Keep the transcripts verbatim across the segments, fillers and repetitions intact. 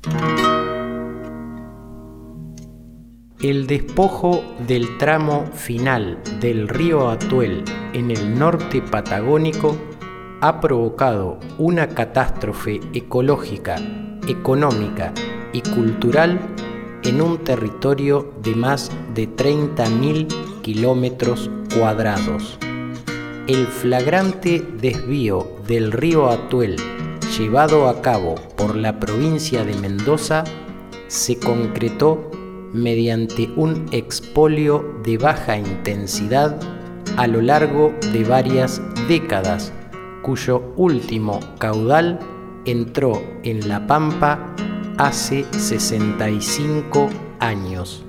El despojo del tramo final del río Atuel en el norte patagónico ha provocado una catástrofe ecológica, económica y cultural en un territorio de más de treinta mil kilómetros cuadrados. El flagrante desvío del río Atuel llevado a cabo por la provincia de Mendoza se concretó mediante un expolio de baja intensidad a lo largo de varias décadas, cuyo último caudal entró en la Pampa hace sesenta y cinco años.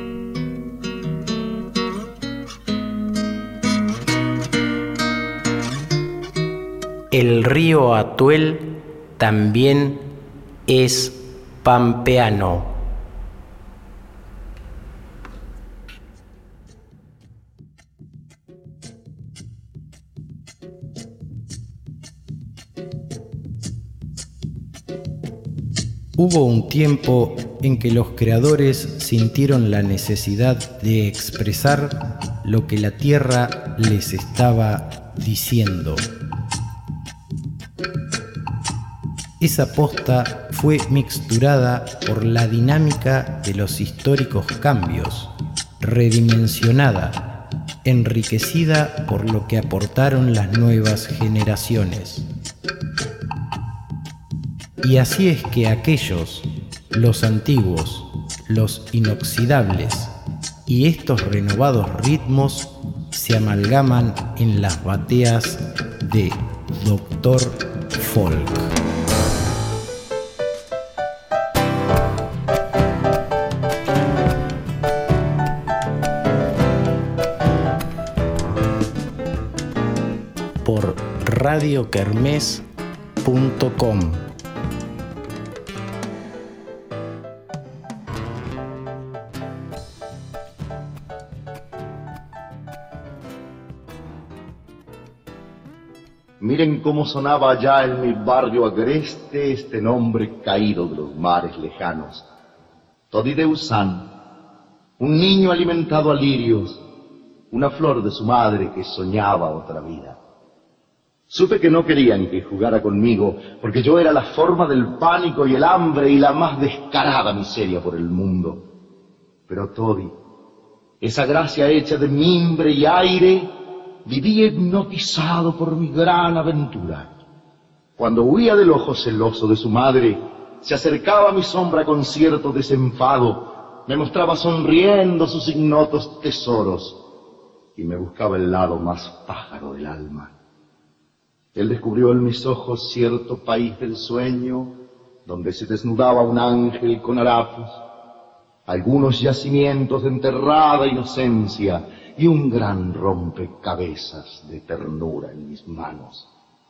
El río Atuel también es pampeano. Hubo un tiempo en que los creadores sintieron la necesidad de expresar lo que la tierra les estaba diciendo. Esa posta fue mixturada por la dinámica de los históricos cambios, redimensionada, enriquecida por lo que aportaron las nuevas generaciones. Y así es que aquellos, los antiguos, los inoxidables y estos renovados ritmos se amalgaman en las bateas de Doctor Folk. Por radio kermés punto com. Miren cómo sonaba allá en mi barrio agreste este nombre caído de los mares lejanos. Todi de Usán, un niño alimentado a lirios, una flor de su madre que soñaba otra vida. Supe que no querían que jugara conmigo, porque yo era la forma del pánico y el hambre y la más descarada miseria por el mundo. Pero Todi, esa gracia hecha de mimbre y aire, vivía hipnotizado por mi gran aventura. Cuando huía del ojo celoso de su madre, se acercaba a mi sombra con cierto desenfado, me mostraba sonriendo sus ignotos tesoros y me buscaba el lado más pájaro del alma. Él descubrió en mis ojos cierto país del sueño, donde se desnudaba un ángel con harapos, algunos yacimientos de enterrada inocencia y un gran rompecabezas de ternura en mis manos.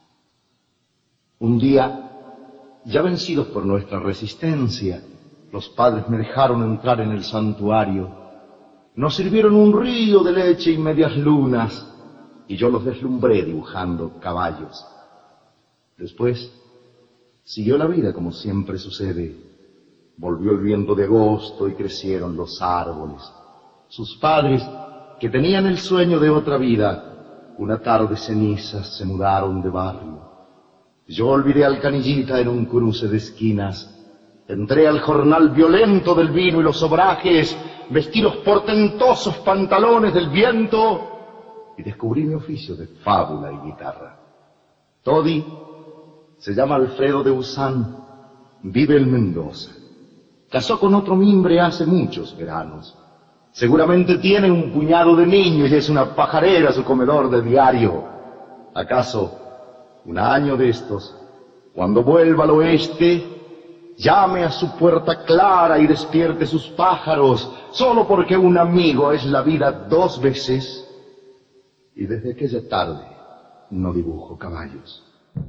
Un día, ya vencidos por nuestra resistencia, los padres me dejaron entrar en el santuario. Nos sirvieron un río de leche y medias lunas, y yo los deslumbré dibujando caballos. Después, siguió la vida como siempre sucede. Volvió el viento de agosto y crecieron los árboles. Sus padres, que tenían el sueño de otra vida, una tarde cenizas se mudaron de barrio. Yo olvidé al canillita en un cruce de esquinas. Entré al jornal violento del vino y los obrajes, vestí los portentosos pantalones del viento y descubrí mi oficio de fábula y guitarra. Todi se llama Alfredo de Usán, vive en Mendoza. Casó con otro mimbre hace muchos veranos. Seguramente tiene un puñado de niños y es una pajarera su comedor de diario. ¿Acaso un año de estos, cuando vuelva al oeste, llame a su puerta clara y despierte sus pájaros, solo porque un amigo es la vida dos veces? Y desde aquella tarde no dibujo caballos.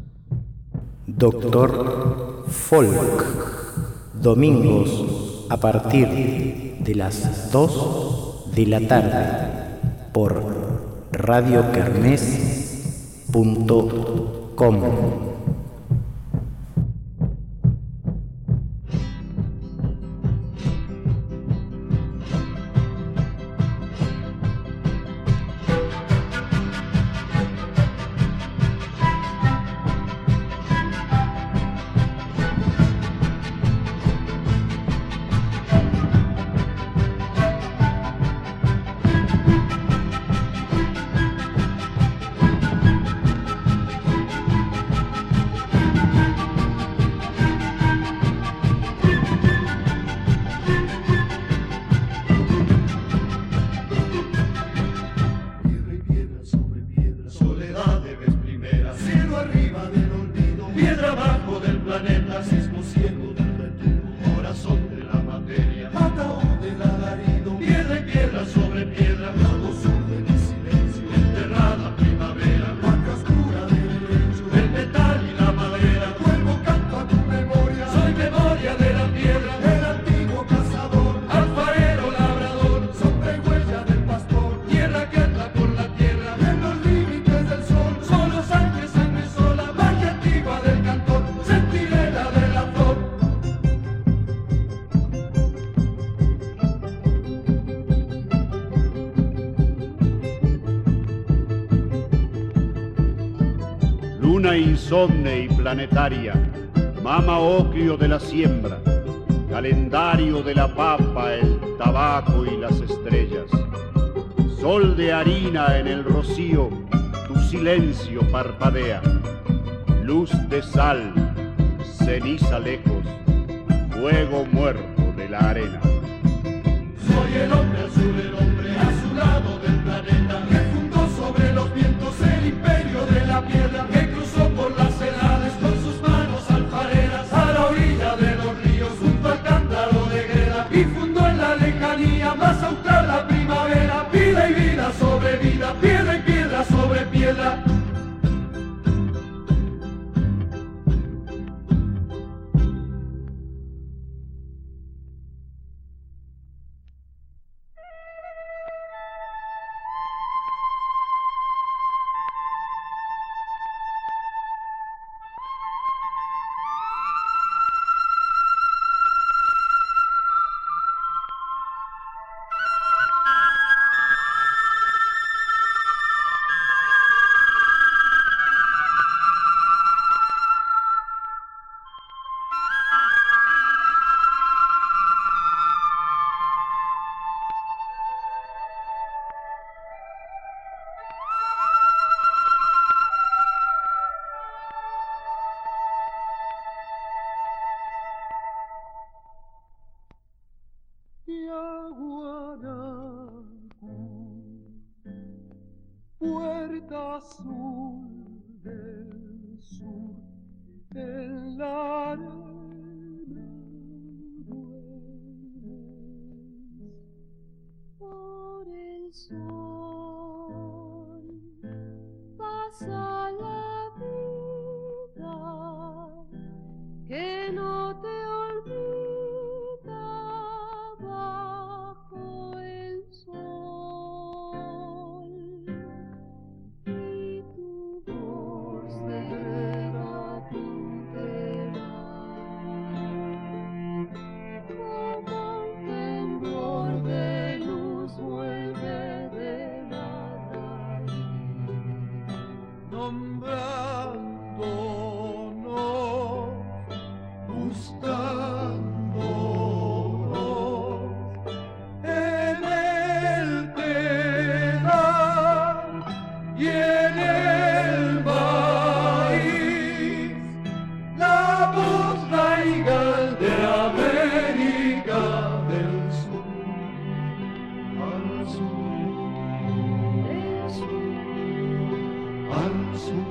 Doctor Folk, domingos a partir de las dos de la tarde por radio kermés punto com. extremo ciego del retumbo, corazón de la materia, ataúd del alarido, piedra y piedra sobre piedra, lado sur del silencio, enterrada primavera, marca oscura del lecho, el metal y la madera, vuelvo canto a tu memoria, soy memoria de la piedra, el antiguo cazador, alfarero labrador, sombra y huella del pastor, tierra que anda por la tierra, en los límites del sol, solo sangre, sangre sola, magia antigua del cantor, centinela de la flor. Luna insomne y planetaria, mama oclio de la siembra, calendario de la papa, el tabaco y las estrellas. Sol de harina en el rocío, tu silencio parpadea. Luz de sal, ceniza lejos, fuego muerto de la arena. Soy el hombre azul, el hombre azulado del planeta, que fundó sobre los vientos el imperio de la piedra, que cruzó por las edades con sus manos alfareras, a la orilla de los ríos, junto al cántaro de greda, y fundó en la lejanía más austral la primavera, vida y vida sobre vida, piedra y piedra sobre piedra. Puerta azul del sur, en la arena duermes. Por el sol pasa la vida, que no te olvida bajo el sol. Y tu voz de guerra tutela, como un temblor de luz vuelve de la raíz, nombrándonos, buscándonos en el telar y en el maíz, la voz raigal de América del Sur, al sur, el sur. al sur.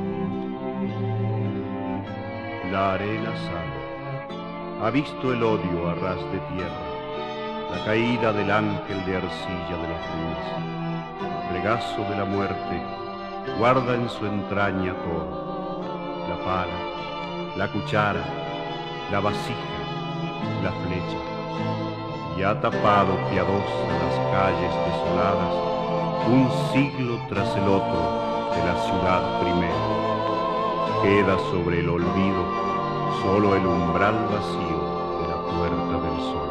La arena sabe, ha visto el odio a ras de tierra, la caída del ángel de arcilla de los ríos. Regazo de la muerte guarda en su entraña todo: la pala, la cuchara, la vasija, la flecha. Y ha tapado piadosa las calles desoladas, un siglo tras el otro de la ciudad primera. Queda sobre el olvido solo el umbral vacío de la puerta del sol.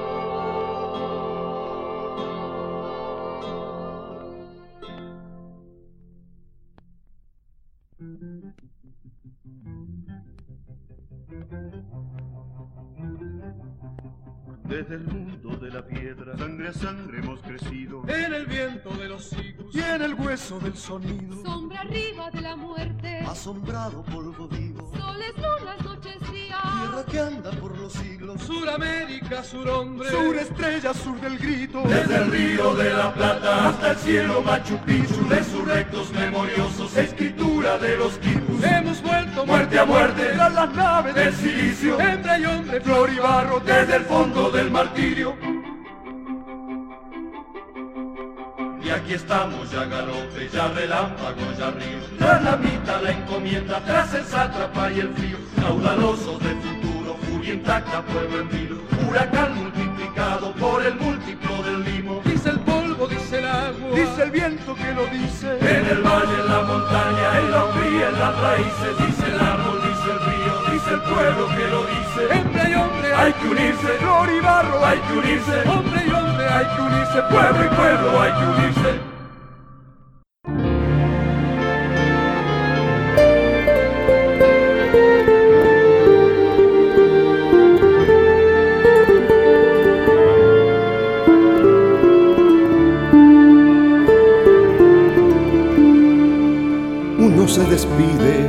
Desde el mundo de la piedra, Sangre a sangre hemos crecido, en el viento de los siglos y en el hueso del sonido, Sombra arriba de la muerte, asombrado polvo vivo, soles, lunas, noches, días. tierra que anda por los siglos, Suramérica, sur hombre, sur estrella, sur del grito, desde el río de la Plata hasta el cielo Machu Picchu, resurrectos memoriosos, escritura de los quipus, hemos vuelto grito, muerte a muerte, tras las naves del silicio, hembra y hombre, flor y barro, desde el fondo del martirio. Y aquí estamos ya galope, ya relámpago, ya río, tras la mitad la encomienda, tras el sátrapa y el frío, caudalosos de futuro, furia intacta, pueblo en vilo, huracán multiplicado por el múltiplo del limo. Dice el polvo, dice el agua, dice el viento que lo dice, en el valle, en la montaña, en la hombría, en las raíces, dice el árbol, dice el río, dice el pueblo que lo dice. Hembra y hombre hay que unirse, flor y barro hay que unirse, hombre y hombre hay que unirse, pueblo y pueblo hay que unirse. Uno se despide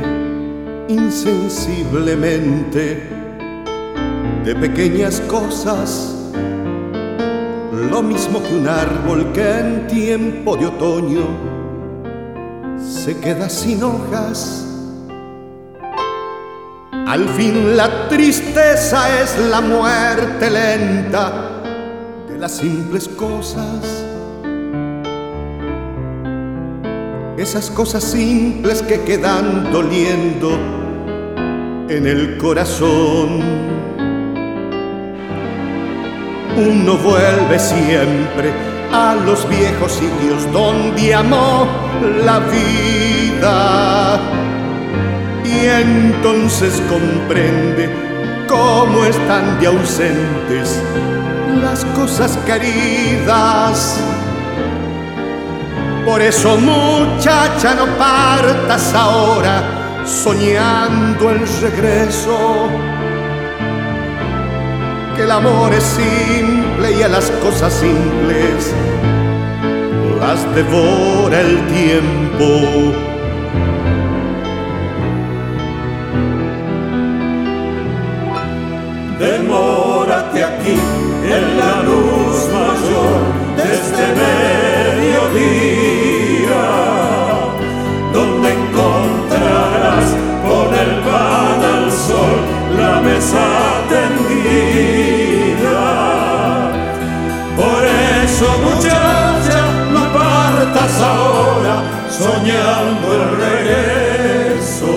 insensiblemente de pequeñas cosas, lo mismo que un árbol que en tiempo de otoño se queda sin hojas. Al fin la tristeza es la muerte lenta de las simples cosas. Esas cosas simples que quedan doliendo en el corazón. Uno vuelve siempre a los viejos sitios donde amó la vida, y entonces comprende cómo están de ausentes las cosas queridas. Por eso, muchacha, no partas ahora soñando el regreso, que el amor es simple y a las cosas simples las devora el tiempo. Demórate aquí en la luz mayor de este mediodía, donde encontrarás con el pan al sol la mesa tendida. Por eso, muchacha, no partas ahora soñando el regreso,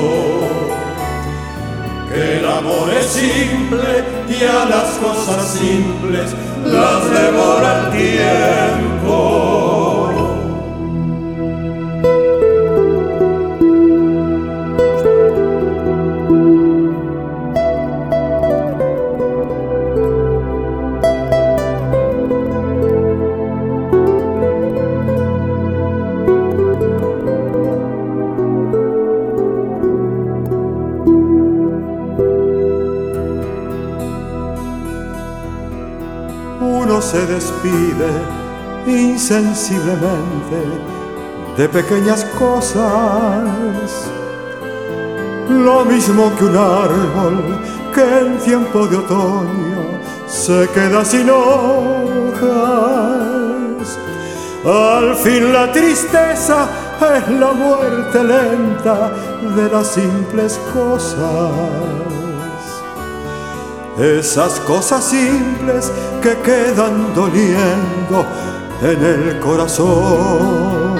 que el amor es simple y a las cosas simples las devora el tiempo. Se despide insensiblemente de pequeñas cosas, lo mismo que un árbol que en tiempo de otoño se queda sin hojas. Al fin la tristeza es la muerte lenta de las simples cosas. Esas cosas simples que quedan doliendo en el corazón.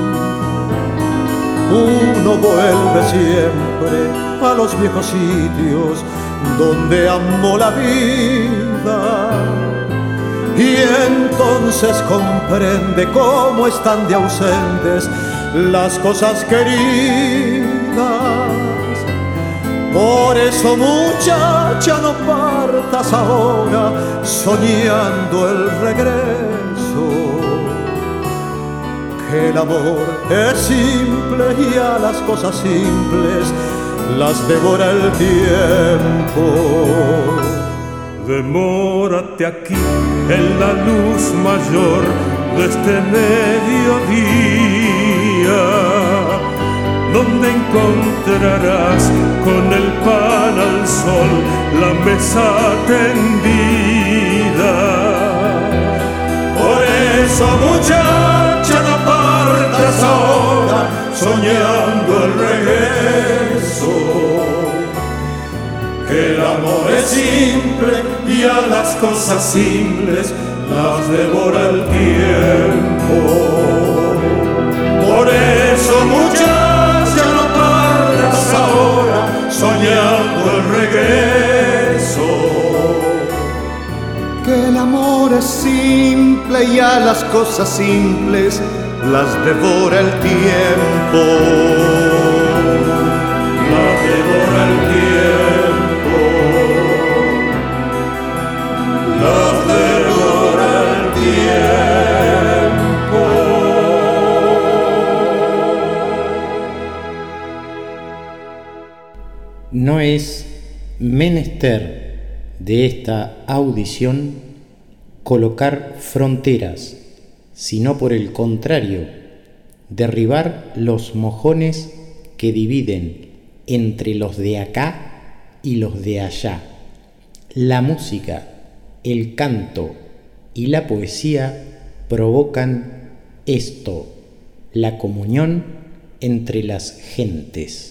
Uno vuelve siempre a los viejos sitios donde amó la vida, y entonces comprende cómo están de ausentes las cosas queridas. Por eso, muchacha, no partas ahora soñando el regreso, que el amor es simple y a las cosas simples las devora el tiempo. Demórate aquí en la luz mayor de este mediodía, donde encontrarás con el pan al sol la mesa tendida. Por eso, muchacha, no partas ahora soñando el regreso, que el amor es simple y a las cosas simples las devora el tiempo. Por eso, muchacha, no partas ahora soñando el regreso. Que el amor es simple y a las cosas simples las devora el tiempo. Las devora el tiempo. Las devora el tiempo. No es menester de esta audición colocar fronteras, sino por el contrario, derribar los mojones que dividen entre los de acá y los de allá. La música, el canto y la poesía provocan esto, la comunión entre las gentes.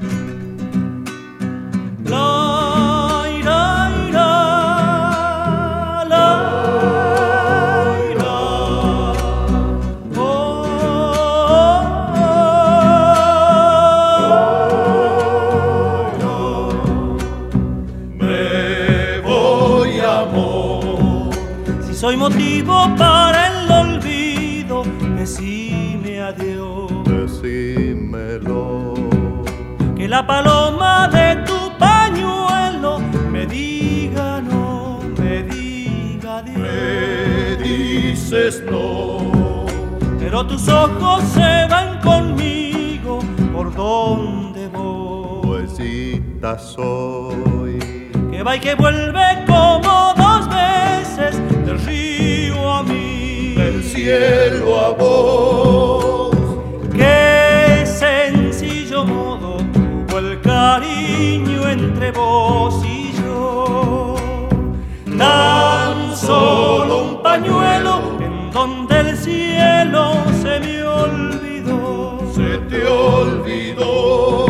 Soy motivo para el olvido, decime adiós. Decímelo. Que la paloma de tu pañuelo me diga no, me diga adiós. Me dices no, pero tus ojos se van conmigo por donde voy. Poesita soy, que va y que vuelve como dos veces del río a mí, del cielo a vos. Qué sencillo modo tuvo el cariño entre vos y yo. Tan solo un pañuelo en donde el cielo se me olvidó. Se te olvidó.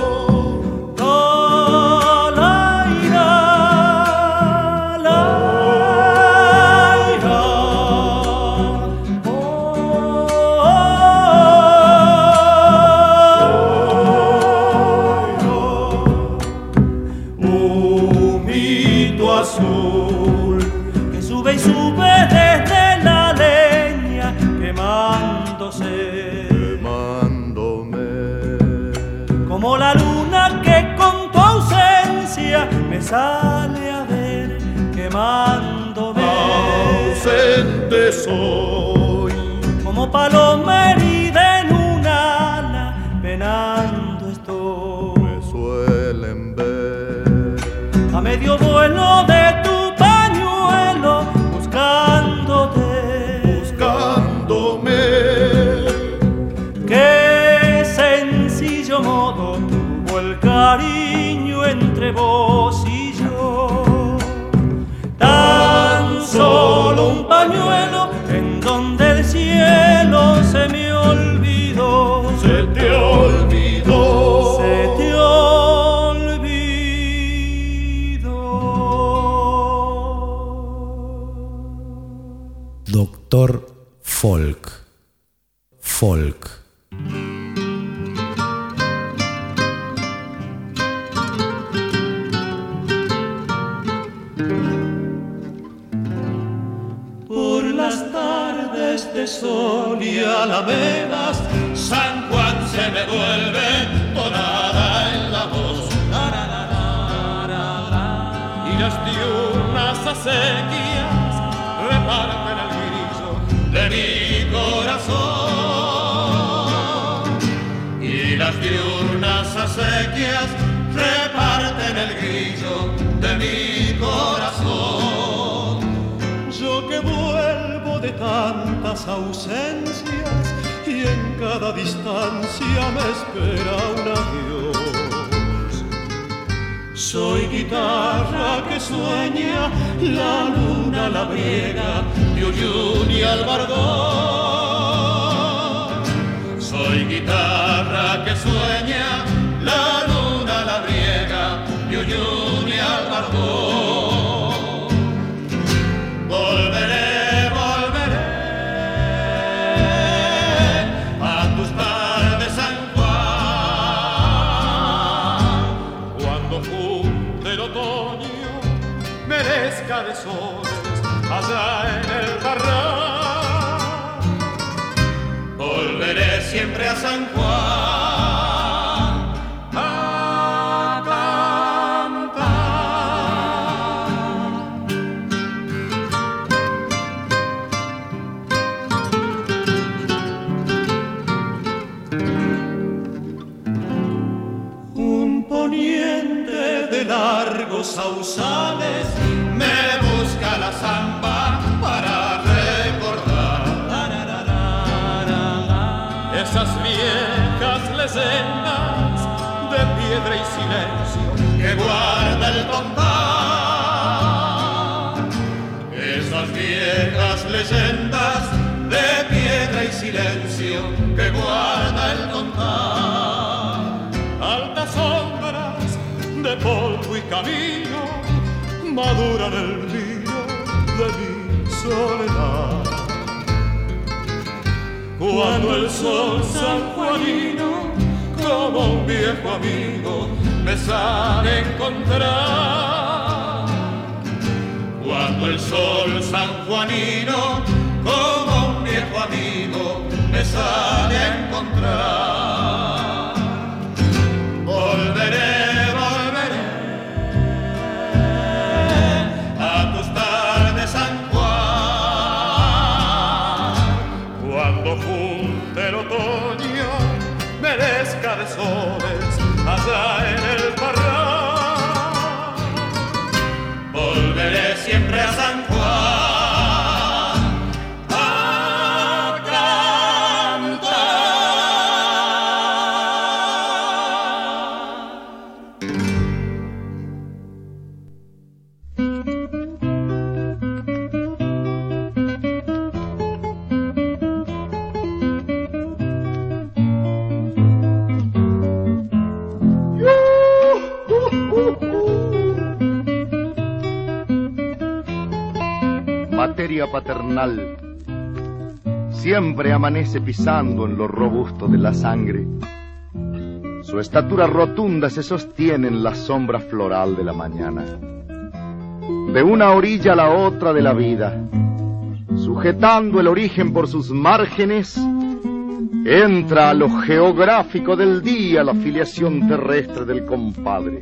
Como la luna que con tu ausencia me sale a ver quemándome. Ausente soy, como paloma herida en un ala, penando estoy. me suelen ver a medio vuelo de tu pañuelo, buscándote, buscándome. Qué sencillo modo tuvo el cariño entre vos y yo. Tan solo un pañuelo en donde el cielo se me olvidó. Se te olvidó. Se te olvidó. Doctor Folk. Folk. Por las tardes de sol y alamedas, San Juan se me vuelve tonada en la voz. Y las diurnas acequias reparten el grillo de mi corazón. Y las diurnas acequias reparten el grillo de mi corazón. Yo que vuelvo de tantas ausencias y en cada distancia me espera un adiós. Soy guitarra que sueña, la luna la briega, de Uyuni y Albardón. Soy guitarra que sueña, la luna la briega, de Uyuni y merezca de soles allá en el barral. Volveré siempre a San Juan a largos sausales me busca la zamba para recordar esas viejas leyendas de piedra y silencio que guarda el compás. Esas viejas leyendas de piedra y silencio que guarda el compás. Altas sombras de polvo y camino maduran el vino de mi soledad. Cuando el sol sanjuanino como un viejo amigo me sale a encontrar. Cuando el sol sanjuanino como un viejo amigo me sale a encontrar. Volveré de soles allá en el parral. Volveré siempre a San Juan a Materia paternal siempre amanece pisando en lo robusto de la sangre. Su estatura rotunda se sostiene en la sombra floral de la mañana. De una orilla a la otra de la vida, sujetando el origen por sus márgenes, entra a lo geográfico del día la filiación terrestre del compadre.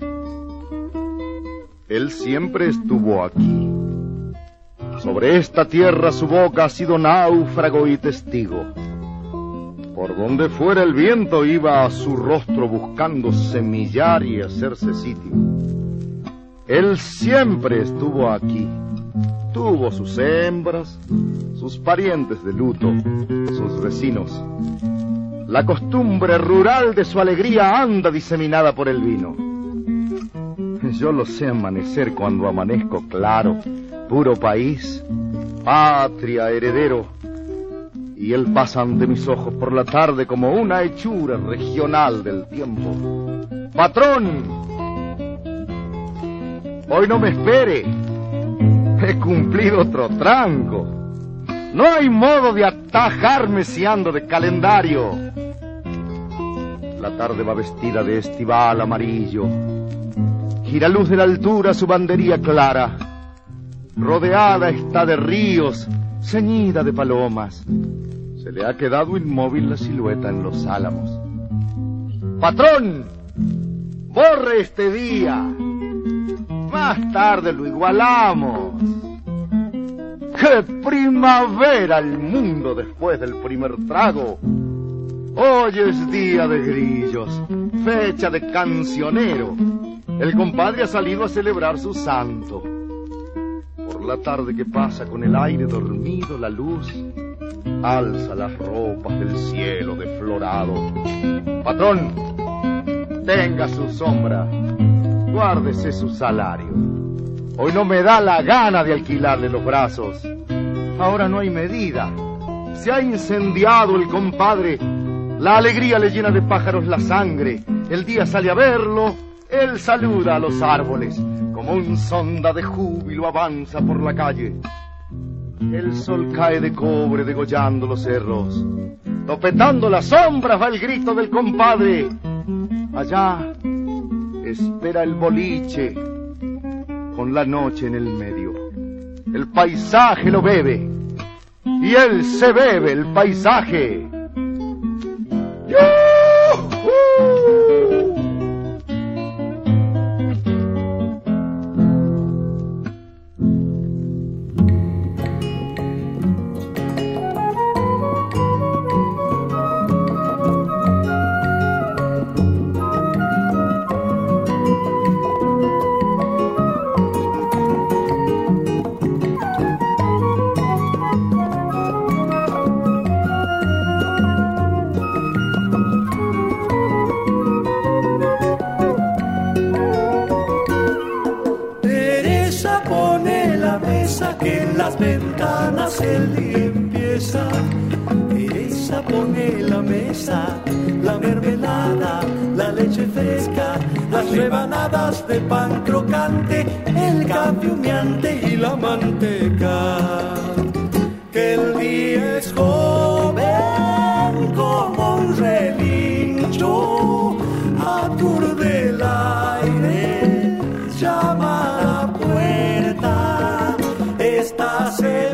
Él siempre estuvo aquí. Sobre esta tierra su boca ha sido náufrago y testigo. Por donde fuera el viento iba a su rostro buscando semillar y hacerse sitio. Él siempre estuvo aquí. Tuvo sus hembras, sus parientes de luto, sus vecinos. La costumbre rural de su alegría anda diseminada por el vino. Yo lo sé amanecer cuando amanezco claro, puro país, patria, heredero, y él pasa ante mis ojos por la tarde como una hechura regional del tiempo. ¡Patrón! Hoy no me espere, he cumplido otro tranco. No hay modo de atajarme si ando de calendario. La tarde va vestida de estival amarillo, gira luz de la altura su bandería clara. Rodeada está de ríos, ceñida de palomas. Se le ha quedado inmóvil la silueta en los álamos. ¡Patrón! ¡Borre este día! Más tarde lo igualamos. ¡Qué primavera el mundo después del primer trago! Hoy es día de grillos, fecha de cancionero. El compadre ha salido a celebrar su santo. Por la tarde que pasa con el aire dormido, la luz alza las ropas del cielo deflorado. Patrón, tenga su sombra, guárdese su salario. Hoy no me da la gana de alquilarle los brazos. Ahora no hay medida. Se ha incendiado el compadre. La alegría le llena de pájaros la sangre. El día sale a verlo. Él saluda a los árboles. Como un sonda de júbilo avanza por la calle. El sol cae de cobre degollando los cerros. Topetando las sombras va el grito del compadre. Allá espera el boliche con la noche en el medio. el paisaje lo bebe, y él se bebe el paisaje. ¡Yuhu! Las ventanas el día empieza. Teresa pone la mesa, la mermelada, la leche fresca, las rebanadas de pan crocante, el café humeante y la manteca. Que el día es joven como un relincho, aturde el aire, llama a la puerta. Esta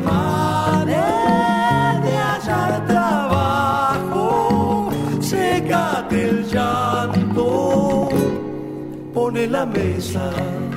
semana he de hallar trabajo, sécate el llanto, pone la mesa.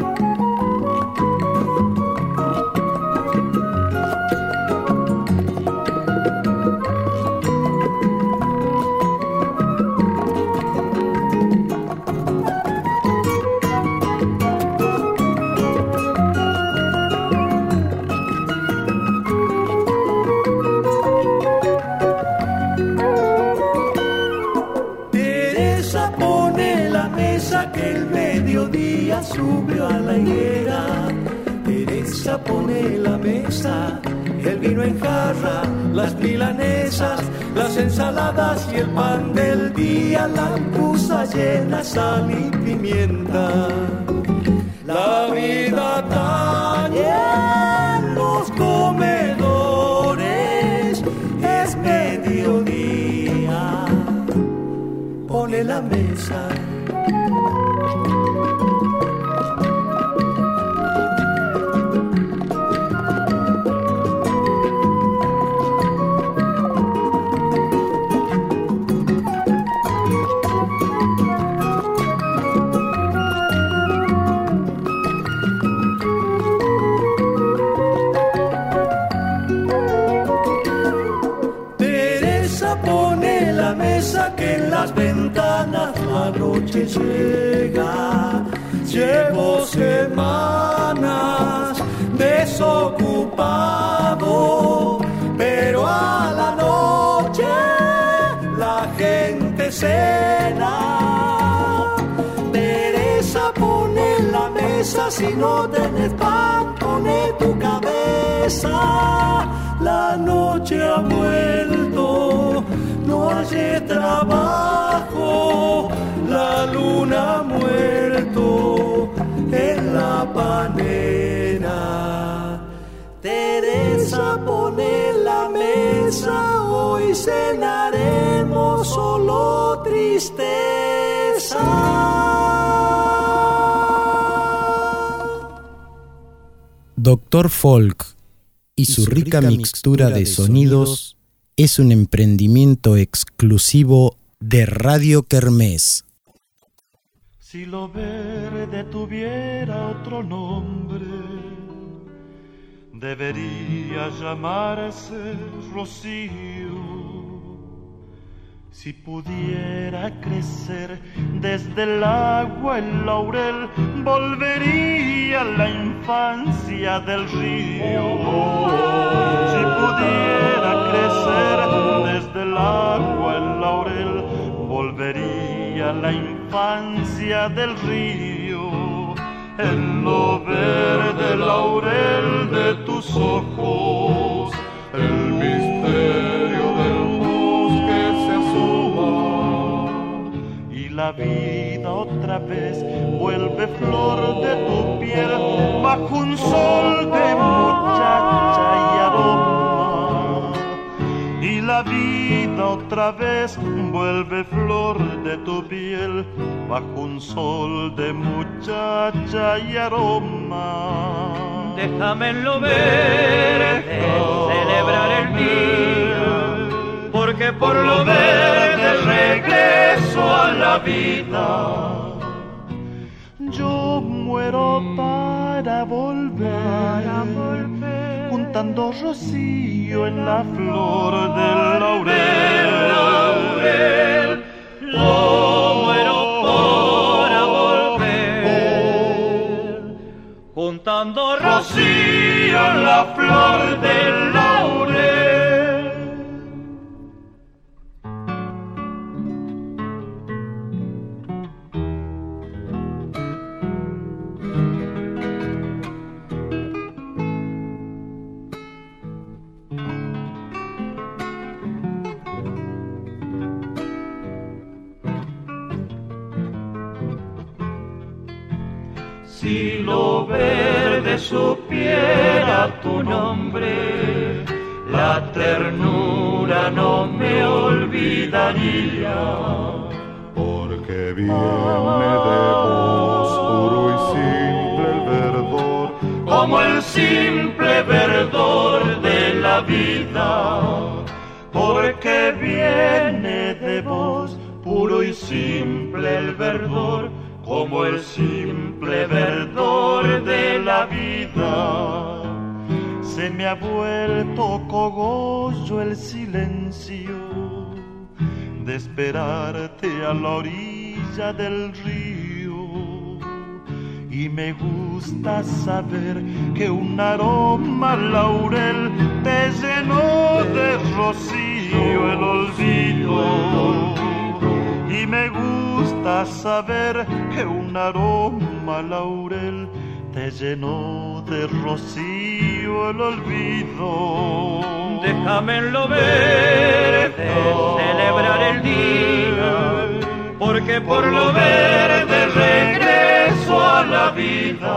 Que el mediodía subió a la higuera. Teresa pone la mesa, el vino en jarra, las milanesas, las ensaladas y el pan del día, la pusa llena, sal y pimienta. La vida tañe en los comedores, es mediodía, pone la mesa. Que en las ventanas la noche llega. Llevo semanas desocupado, pero a la noche la gente cena. Teresa pone la mesa, si no tenés pan pone tu cabeza. La noche ha vuelto, no hallé trabajo, la luna ha muerto en la panera. Teresa pone la mesa, hoy cenaremos solo tristeza. Doctor Folk y su rica mixtura de sonidos es un emprendimiento exclusivo de Radio Kermés. Si lo verde tuviera otro nombre, debería llamarse Rocío. Si pudiera crecer desde el agua el laurel, volvería a la infancia del río. Si pudiera crecer desde el agua el laurel, volvería a la infancia del río. En lo verde laurel de tus ojos, el misterio del bosque se asoma, y la vida otra vez vuelve flor de tu piel bajo un sol de muchacha y aroma. Y la vida otra vez vuelve flor de tu piel bajo un sol de muchacha y aroma. Déjame en lo verde celebrar el día, porque por lo verde regreso a la vida. Yo muero para volver, para volver, juntando rocío en la flor del laurel. laurel. Yo muero para volver, juntando rocío en la flor del laurel. Si lo verde supiera tu nombre, la ternura no me olvidaría. Porque viene de vos puro y simple el verdor, como el simple verdor de la vida. Porque viene de vos puro y simple el verdor, como el simple verdor de la vida. Se me ha vuelto cogollo el silencio de esperarte a la orilla del río, y me gusta saber que un aroma laurel te llenó de rocío el olvido. Y me gusta saber que un aroma laurel te llenó de rocío el olvido. Déjame en lo verde celebrar el día, porque por lo verde regreso a la vida.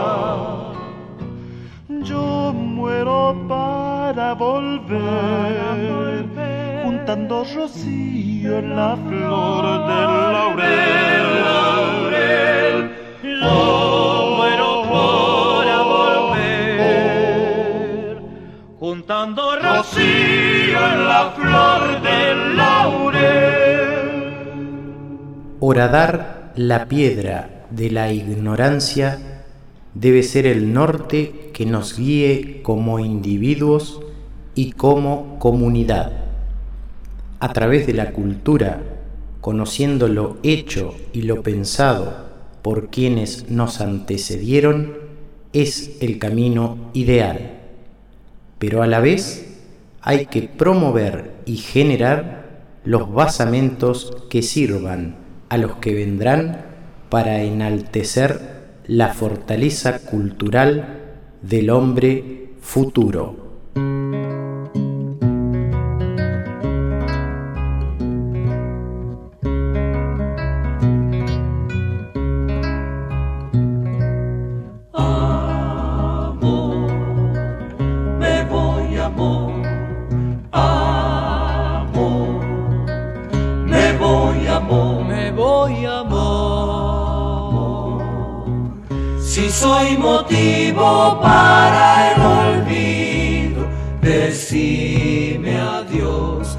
Yo muero para volver, juntando rocío en la flor del laurel. laurel. Yo muero para volver, juntando rocío en la flor del laurel. Horadar la piedra de la ignorancia debe ser el norte que nos guíe como individuos y como comunidad. A través de la cultura, conociendo lo hecho y lo pensado por quienes nos antecedieron, es el camino ideal. Pero a la vez hay que promover y generar los basamentos que sirvan a los que vendrán para enaltecer la fortaleza cultural del hombre futuro. Si soy motivo para el olvido, decime adiós,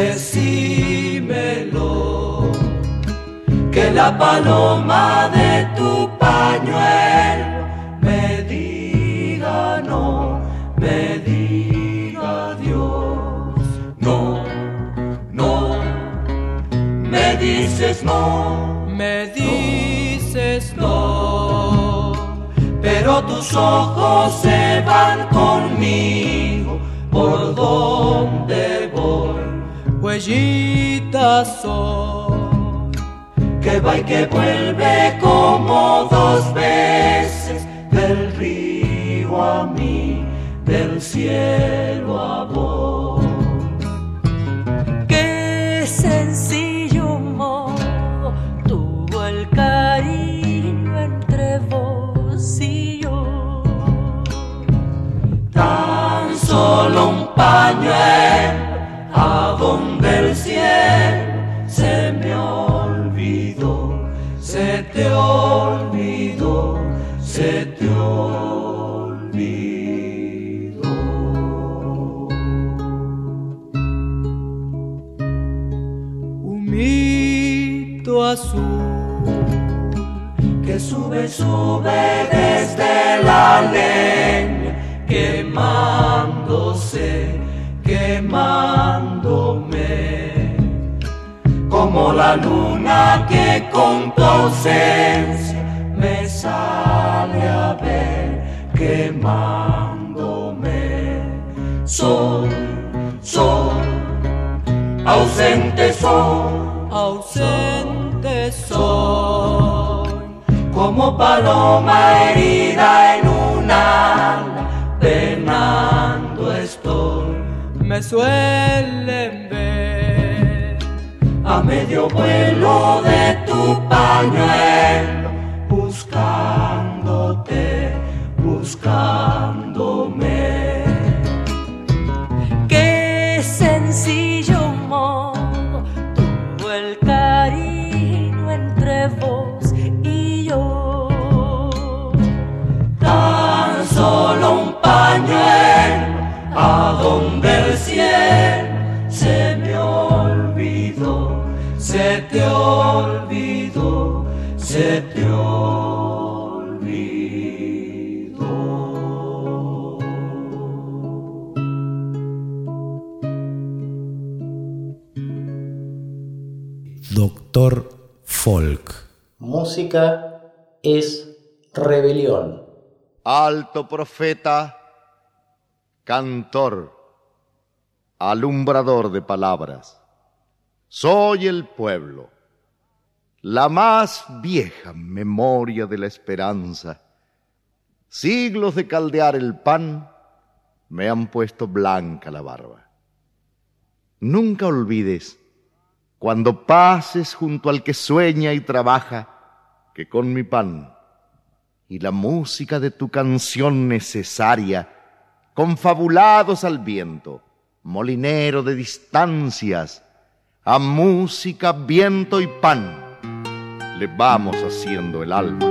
decímelo. Que la paloma de tu pañuelo me diga no, me diga adiós. No, no, me dices no, me dices no. Pero tus ojos se van conmigo por donde voy. Huellitas son que va y que vuelve como dos veces, del río a mí, del cielo a vos. Qué sencillo modo tuvo el cariño entre vos y yo. Tan solo un pañuelo a donde el cielo se me olvidó, se te olvidó, se te olvidó. viento azul que sube, sube desde la leña, quemándose, quemándome, como la luna que con tu ausencia me sale a ver, quemándome. Sol, sol, ausente soy, ausente soy, como paloma herida en un ala, penando estoy. Me suelen ver a medio vuelo de tu pañuelo, buscándote, buscándome. Qué sencillo modo tuvo el cariño entre vos y yo. Tan solo un pañuelo a donde el cielo se me olvidó, se te olvidó, se te olvidó. Doctor Folk. Música es rebelión. Alto profeta, cantor, alumbrador de palabras. Soy el pueblo, la más vieja memoria de la esperanza. Siglos de caldear el pan me han puesto blanca la barba. Nunca olvides, cuando pases junto al que sueña y trabaja, que con mi pan y la música de tu canción necesaria, confabulados al viento, molinero de distancias, a música, viento y pan, le vamos haciendo el alma.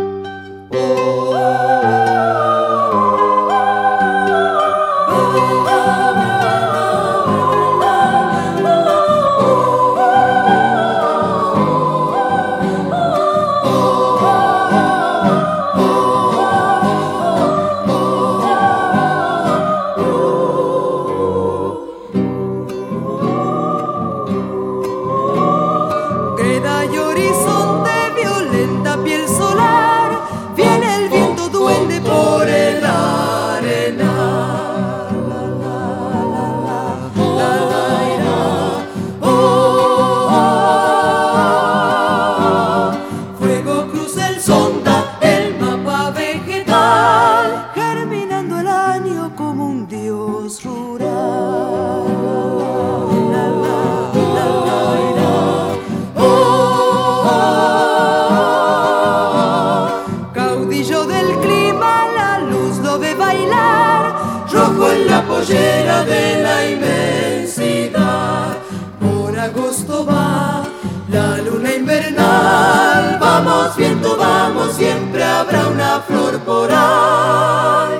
De la inmensidad, por agosto va la luna invernal. Vamos viento, vamos, siempre habrá una flor por ahí.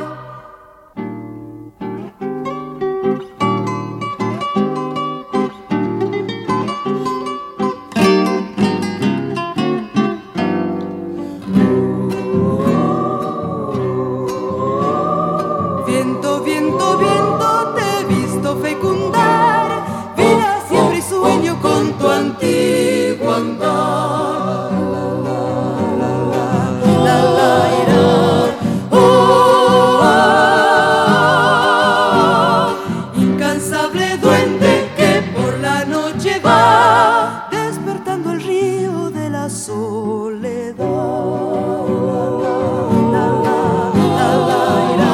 Viento, viento, viento, te he visto fecundar, vida siempre y sueño con tu antiguo andar. La, la, la, la, oh, ah, incansable duende que por la noche va despertando el río de la soledad. La, la, la, la, la,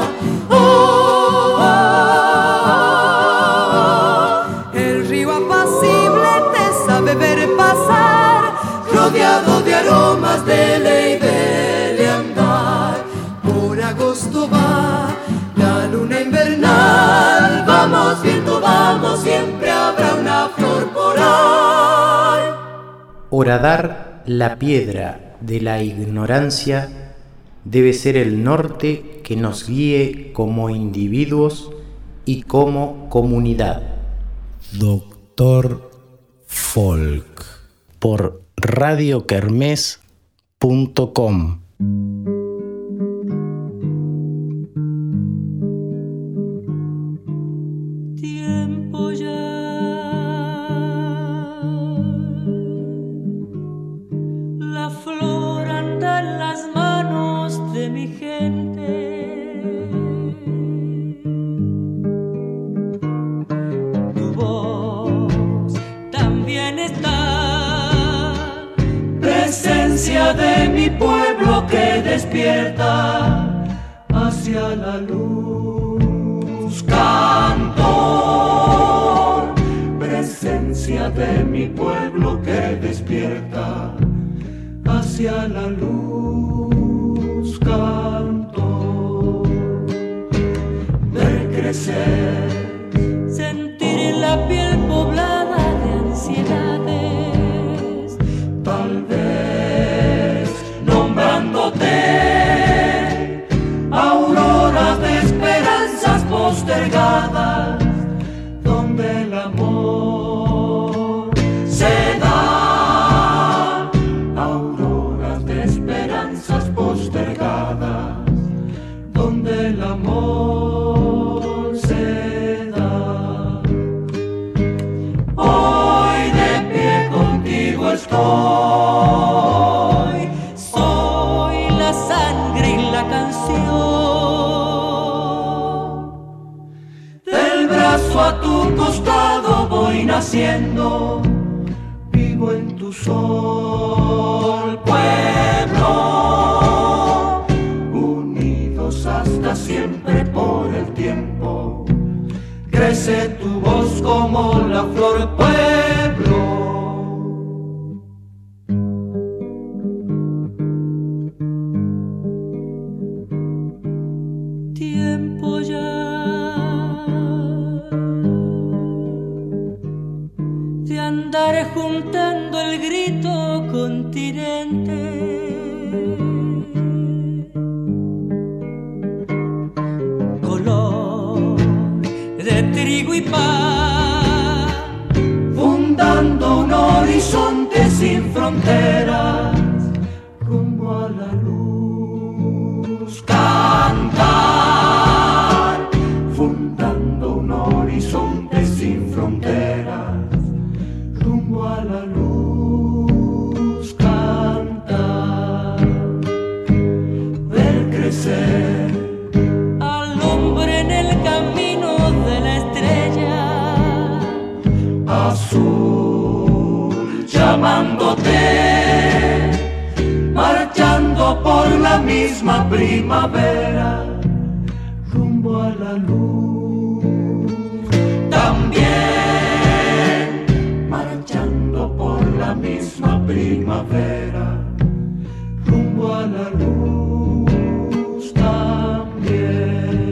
rodeado de aromas de ley de andar. Por agosto va la luna invernal. Vamos viento, vamos, siempre habrá una flor por ahí. Horadar la piedra de la ignorancia debe ser el norte que nos guíe como individuos y como comunidad. Doctor Folk. Por radio kermés punto com. Tiempo ya, la flor anda en las manos de mi gente. Tu voz también está, presencia de mi pueblo que despierta hacia la luz. Cantor, presencia de mi pueblo que despierta hacia la luz. Cantor, ver crecer, sentir la piel poblada de ansiedades, tal vez nombrándote auroras de esperanzas postergadas, donde el amor se da. Auroras de esperanzas postergadas, donde el amor se da. Hoy de pie contigo estoy, soy la sangre y la canción. Del brazo a tu costado voy naciendo, vivo en tu sol, pueblo, unidos hasta siempre por el tiempo. Crece tu voz como la flor, pueblo. Tiempo ya de andar juntando el grito continente, color de trigo y pan, fundando un horizonte sin fronteras, rumbo a la luz. Cantar, fundando un horizonte sin fronteras, rumbo a la luz. Cantar, ver crecer al hombre en el camino de la estrella azul, llamándote, marchando por la misma primavera, rumbo a la luz. También marchando por la misma primavera, rumbo a la luz. También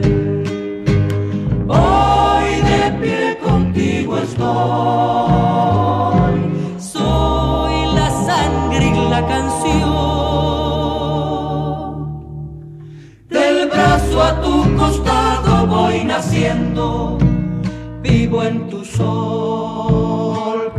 hoy de pie contigo estoy, soy la sangre y la canción. Del brazo a tu costado voy naciendo, vivo en tu sol,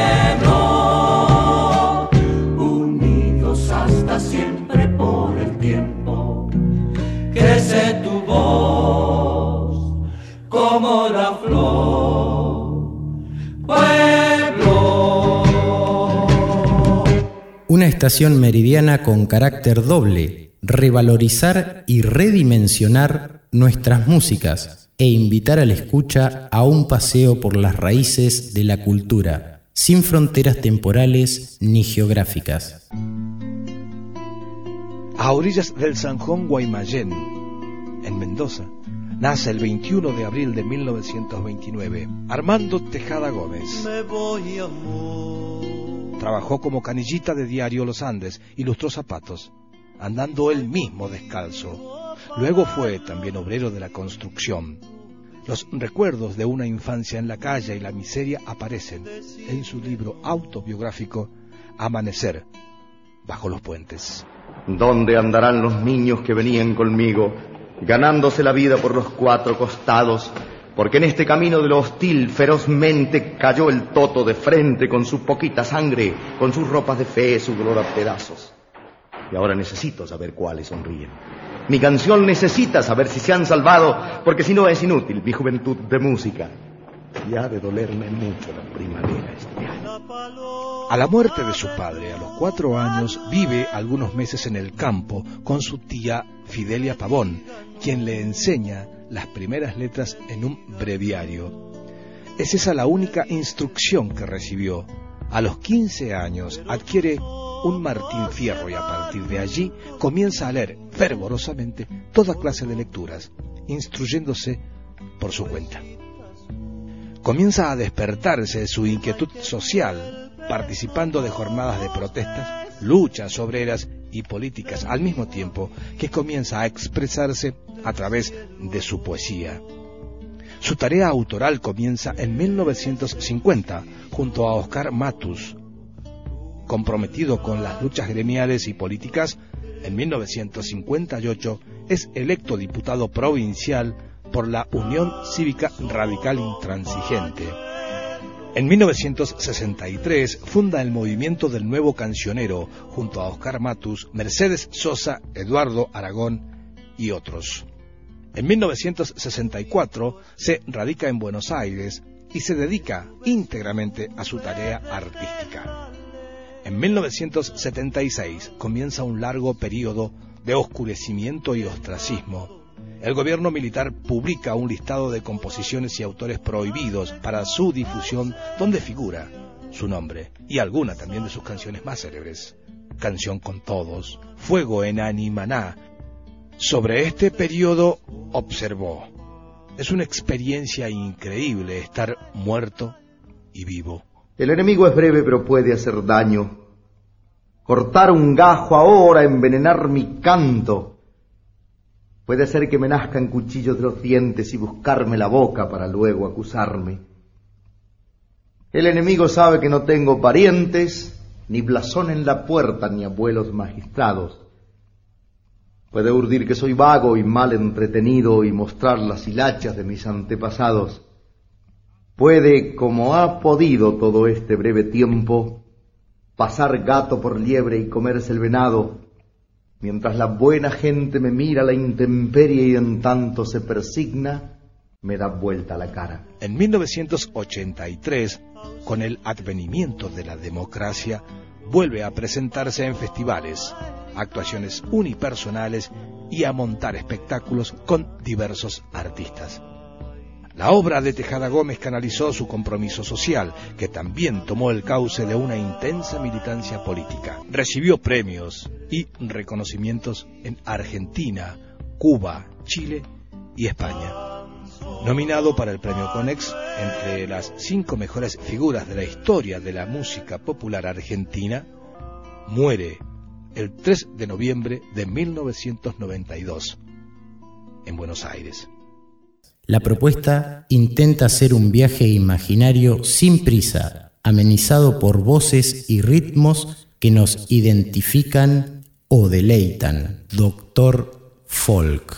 pueblo, unidos hasta siempre por el tiempo. Crece tu voz como la flor, pueblo. Una estación meridiana con carácter doble, revalorizar y redimensionar nuestras músicas e invitar a la escucha a un paseo por las raíces de la cultura, sin fronteras temporales ni geográficas. A orillas del Zanjón Guaymallén, en Mendoza, nace el veintiuno de abril de mil novecientos veintinueve Armando Tejada Gómez. Me voy, amor. Trabajó como canillita de diario Los Andes, ilustró zapatos, andando él mismo descalzo. Luego fue también obrero de la construcción. Los recuerdos de una infancia en la calle y la miseria aparecen en su libro autobiográfico Amanecer bajo los puentes. ¿Dónde andarán los niños que venían conmigo, ganándose la vida por los cuatro costados, porque en este camino de lo hostil ferozmente cayó el toto de frente con su poquita sangre, con sus ropas de fe, su dolor a pedazos. Y ahora necesito saber cuáles sonríen. Mi canción necesita saber si se han salvado, porque si no es inútil mi juventud de música. Y ha de dolerme mucho la primavera este año. A la muerte de su padre, a los cuatro años, vive algunos meses en el campo con su tía Fidelia Pavón, quien le enseña las primeras letras en un breviario. Es esa la única instrucción que recibió. A los quince años adquiere un Martín Fierro y a partir de allí comienza a leer fervorosamente toda clase de lecturas, instruyéndose por su cuenta. Comienza a despertarse su inquietud social, participando de jornadas de protestas, luchas obreras y políticas, al mismo tiempo que comienza a expresarse a través de su poesía. Su tarea autoral comienza en mil novecientos cincuenta, junto a Oscar Matus. Comprometido con las luchas gremiales y políticas, en mil novecientos cincuenta y ocho es electo diputado provincial por la Unión Cívica Radical Intransigente. En mil novecientos sesenta y tres funda el movimiento del Nuevo Cancionero junto a Oscar Matus, Mercedes Sosa, Eduardo Aragón y otros. En mil novecientos sesenta y cuatro se radica en Buenos Aires y se dedica íntegramente a su tarea artística. En mil novecientos setenta y seis comienza un largo periodo de oscurecimiento y ostracismo. El gobierno militar publica un listado de composiciones y autores prohibidos para su difusión, donde figura su nombre y alguna también de sus canciones más célebres. Canción con Todos, Fuego en Animaná. Sobre este periodo observó: es una experiencia increíble estar muerto y vivo. El enemigo es breve pero puede hacer daño. Cortar un gajo ahora, envenenar mi canto. Puede ser que me nazcan cuchillos de los dientes y buscarme la boca para luego acusarme. El enemigo sabe que no tengo parientes, ni blasón en la puerta, ni abuelos magistrados. Puede urdir que soy vago y mal entretenido y mostrar las hilachas de mis antepasados. Puede, como ha podido todo este breve tiempo, pasar gato por liebre y comerse el venado, mientras la buena gente me mira a la intemperie y en tanto se persigna, me da vuelta la cara. En mil novecientos ochenta y tres, con el advenimiento de la democracia, vuelve a presentarse en festivales, actuaciones unipersonales y a montar espectáculos con diversos artistas. La obra de Tejada Gómez canalizó su compromiso social, que también tomó el cauce de una intensa militancia política. Recibió premios y reconocimientos en Argentina, Cuba, Chile y España. Nominado para el Premio Conex entre las cinco mejores figuras de la historia de la música popular argentina, muere el tres de noviembre de mil novecientos noventa y dos en Buenos Aires. La propuesta intenta hacer un viaje imaginario sin prisa, amenizado por voces y ritmos que nos identifican o deleitan. Doctor Folk.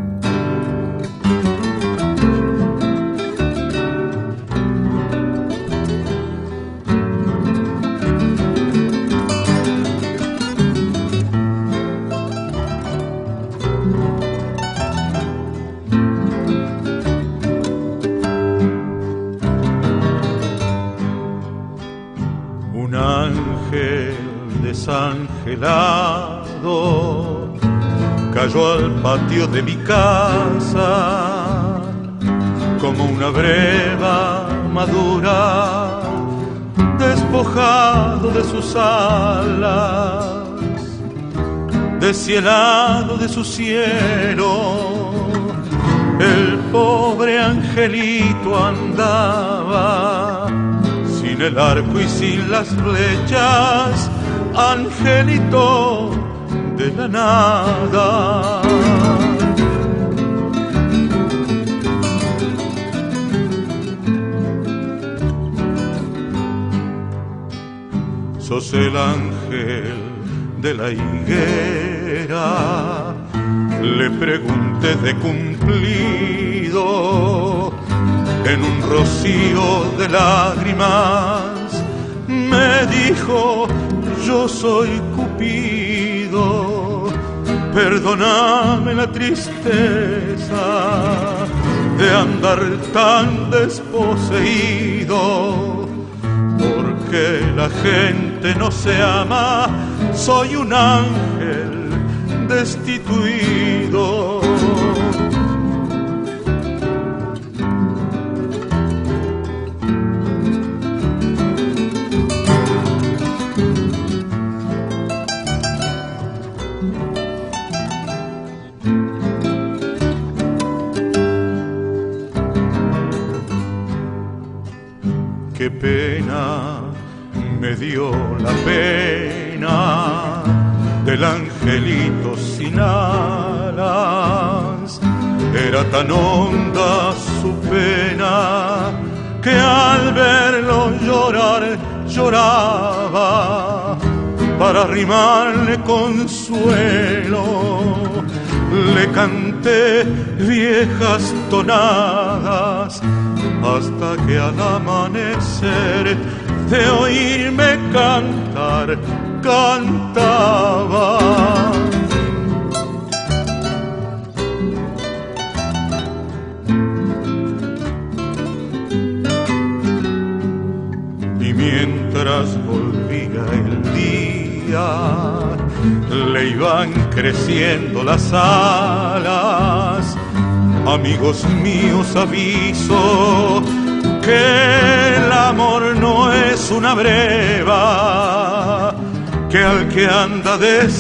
Desangelado cayó al patio de mi casa como una breva madura, despojado de sus alas, deshielado de su cielo. El pobre angelito andaba sin el arco y sin las flechas, angelito de la nada. Sos el ángel de la higuera, le pregunté de cumplido, en un rocío de lágrimas, me dijo: yo soy Cupido, perdóname la tristeza de andar tan desposeído, porque la gente no se ama, soy un ángel destituido. Qué pena me dio la pena del angelito sin alas. Era tan honda su pena que al verlo llorar lloraba. Para arrimarle consuelo le canté viejas tonadas, hasta que al amanecer de oírme cantar, cantaba. Y mientras volvía el día, le iban creciendo las alas. Amigos míos, aviso que el amor no es una breva, que al que anda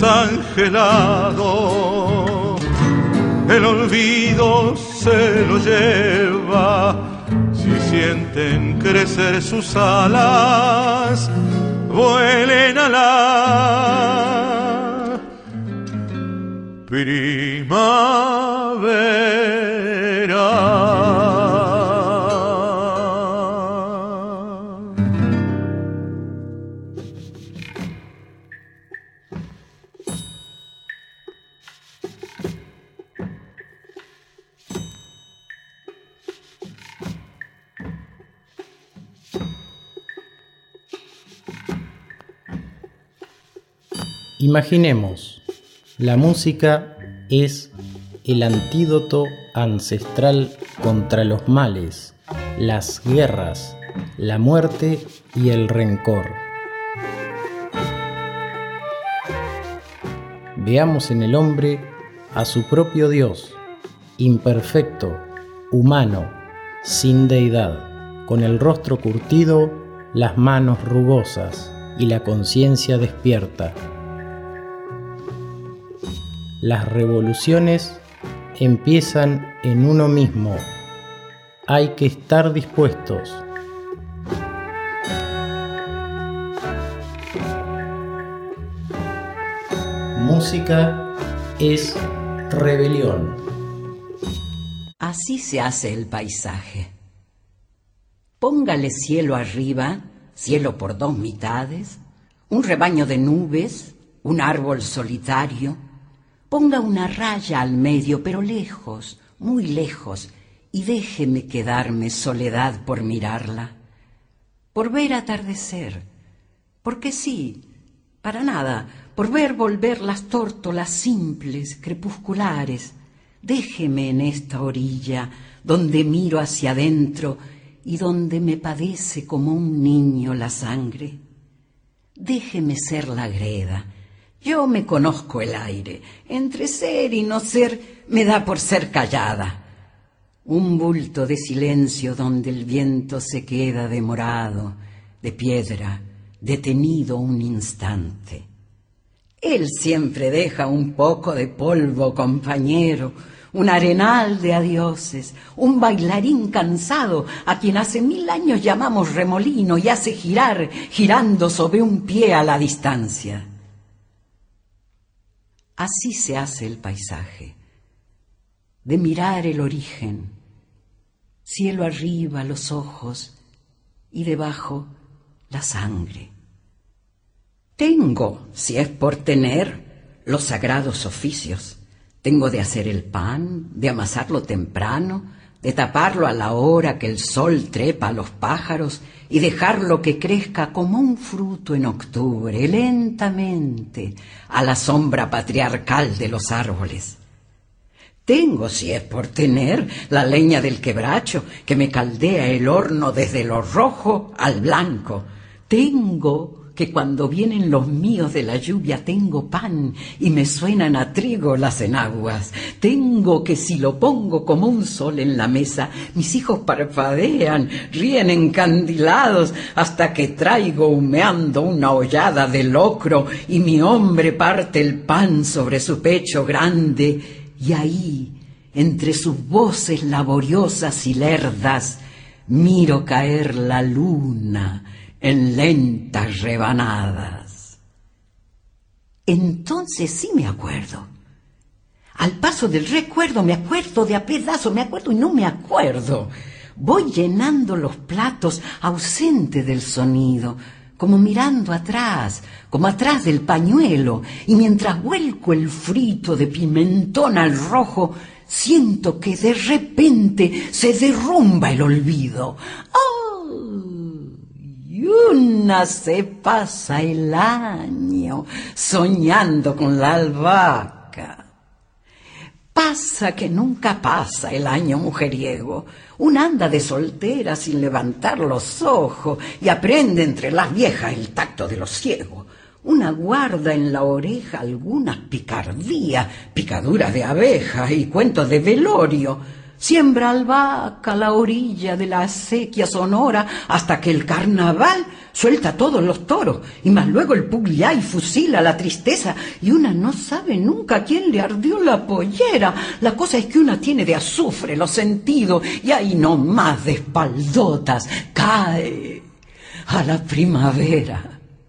desangelado el olvido se lo lleva. Si sienten crecer sus alas, vuelen a la primavera. Imaginemos, la música es el antídoto ancestral contra los males, las guerras, la muerte y el rencor. Veamos en el hombre a su propio Dios, imperfecto, humano, sin deidad, con el rostro curtido, las manos rugosas y la conciencia despierta. Las revoluciones empiezan en uno mismo. Hay que estar dispuestos. Música es rebelión. Así se hace el paisaje. Póngale cielo arriba, cielo por dos mitades, un rebaño de nubes, un árbol solitario. Ponga una raya al medio, pero lejos, muy lejos, y déjeme quedarme soledad por mirarla, por ver atardecer, porque sí, para nada, por ver volver las tórtolas simples, crepusculares. Déjeme en esta orilla, donde miro hacia adentro y donde me padece como un niño la sangre. Déjeme ser la greda. Yo me conozco el aire, entre ser y no ser me da por ser callada. Un bulto de silencio donde el viento se queda demorado, de piedra, detenido un instante. Él siempre deja un poco de polvo, compañero, un arenal de adioses, un bailarín cansado a quien hace mil años llamamos remolino y hace girar, girando sobre un pie a la distancia. Así se hace el paisaje, de mirar el origen, cielo arriba los ojos y debajo la sangre. Tengo, si es por tener, los sagrados oficios. Tengo de hacer el pan, de amasarlo temprano, de taparlo a la hora que el sol trepa a los pájaros y dejarlo que crezca como un fruto en octubre, lentamente, a la sombra patriarcal de los árboles. Tengo, si es por tener, la leña del quebracho que me caldea el horno desde lo rojo al blanco. Tengo que cuando vienen los míos de la lluvia tengo pan y me suenan a trigo las enaguas. Tengo que si lo pongo como un sol en la mesa, mis hijos parpadean, ríen encandilados hasta que traigo humeando una hollada de locro y mi hombre parte el pan sobre su pecho grande. Y ahí, entre sus voces laboriosas y lerdas, miro caer la luna en lentas rebanadas. Entonces sí me acuerdo. Al paso del recuerdo me acuerdo de a pedazos, me acuerdo y no me acuerdo. Voy llenando los platos ausente del sonido, como mirando atrás, como atrás del pañuelo, y mientras vuelco el frito de pimentón al rojo, siento que de repente se derrumba el olvido. ¡Oh! Y una se pasa el año soñando con la albahaca. Pasa que nunca pasa el año mujeriego. Una anda de soltera sin levantar los ojos y aprende entre las viejas el tacto de los ciegos. Una guarda en la oreja algunas picardías, picaduras de abejas y cuentos de velorio. Siembra albahaca a la orilla de la acequia sonora hasta que el carnaval suelta todos los toros y más luego el Pugliay fusila la tristeza y una no sabe nunca a quién le ardió la pollera. La cosa es que una tiene de azufre los sentidos y ahí nomás de espaldotas cae a la primavera.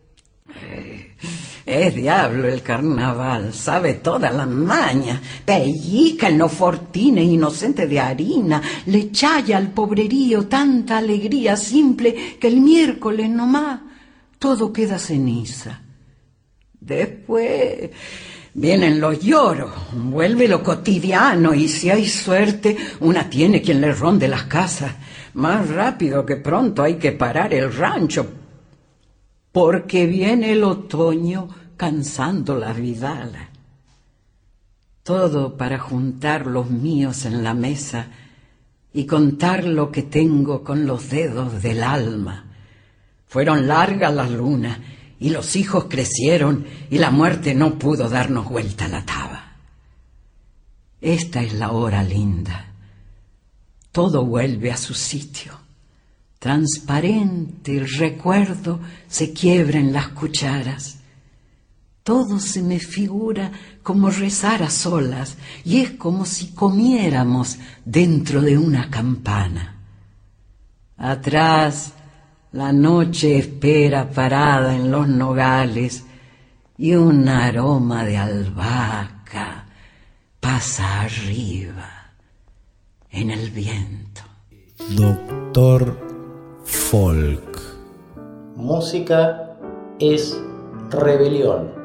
Es diablo el carnaval, sabe toda la maña, pellica en los fortines inocente de harina, le chaya al pobrerío tanta alegría simple que el miércoles nomás todo queda ceniza. Después vienen los lloros, vuelve lo cotidiano y si hay suerte una tiene quien le ronde las casas. Más rápido que pronto hay que parar el rancho, porque viene el otoño cansando la vidala. Todo para juntar los míos en la mesa y contar lo que tengo con los dedos del alma. Fueron largas las lunas y los hijos crecieron y la muerte no pudo darnos vuelta a la taba. Esta es la hora linda. Todo vuelve a su sitio. Transparente el recuerdo se quiebra en las cucharas. Todo se me figura como rezar a solas y es como si comiéramos dentro de una campana. Atrás la noche espera parada en los nogales y un aroma de albahaca pasa arriba en el viento. Doctor Folk. Música es rebelión.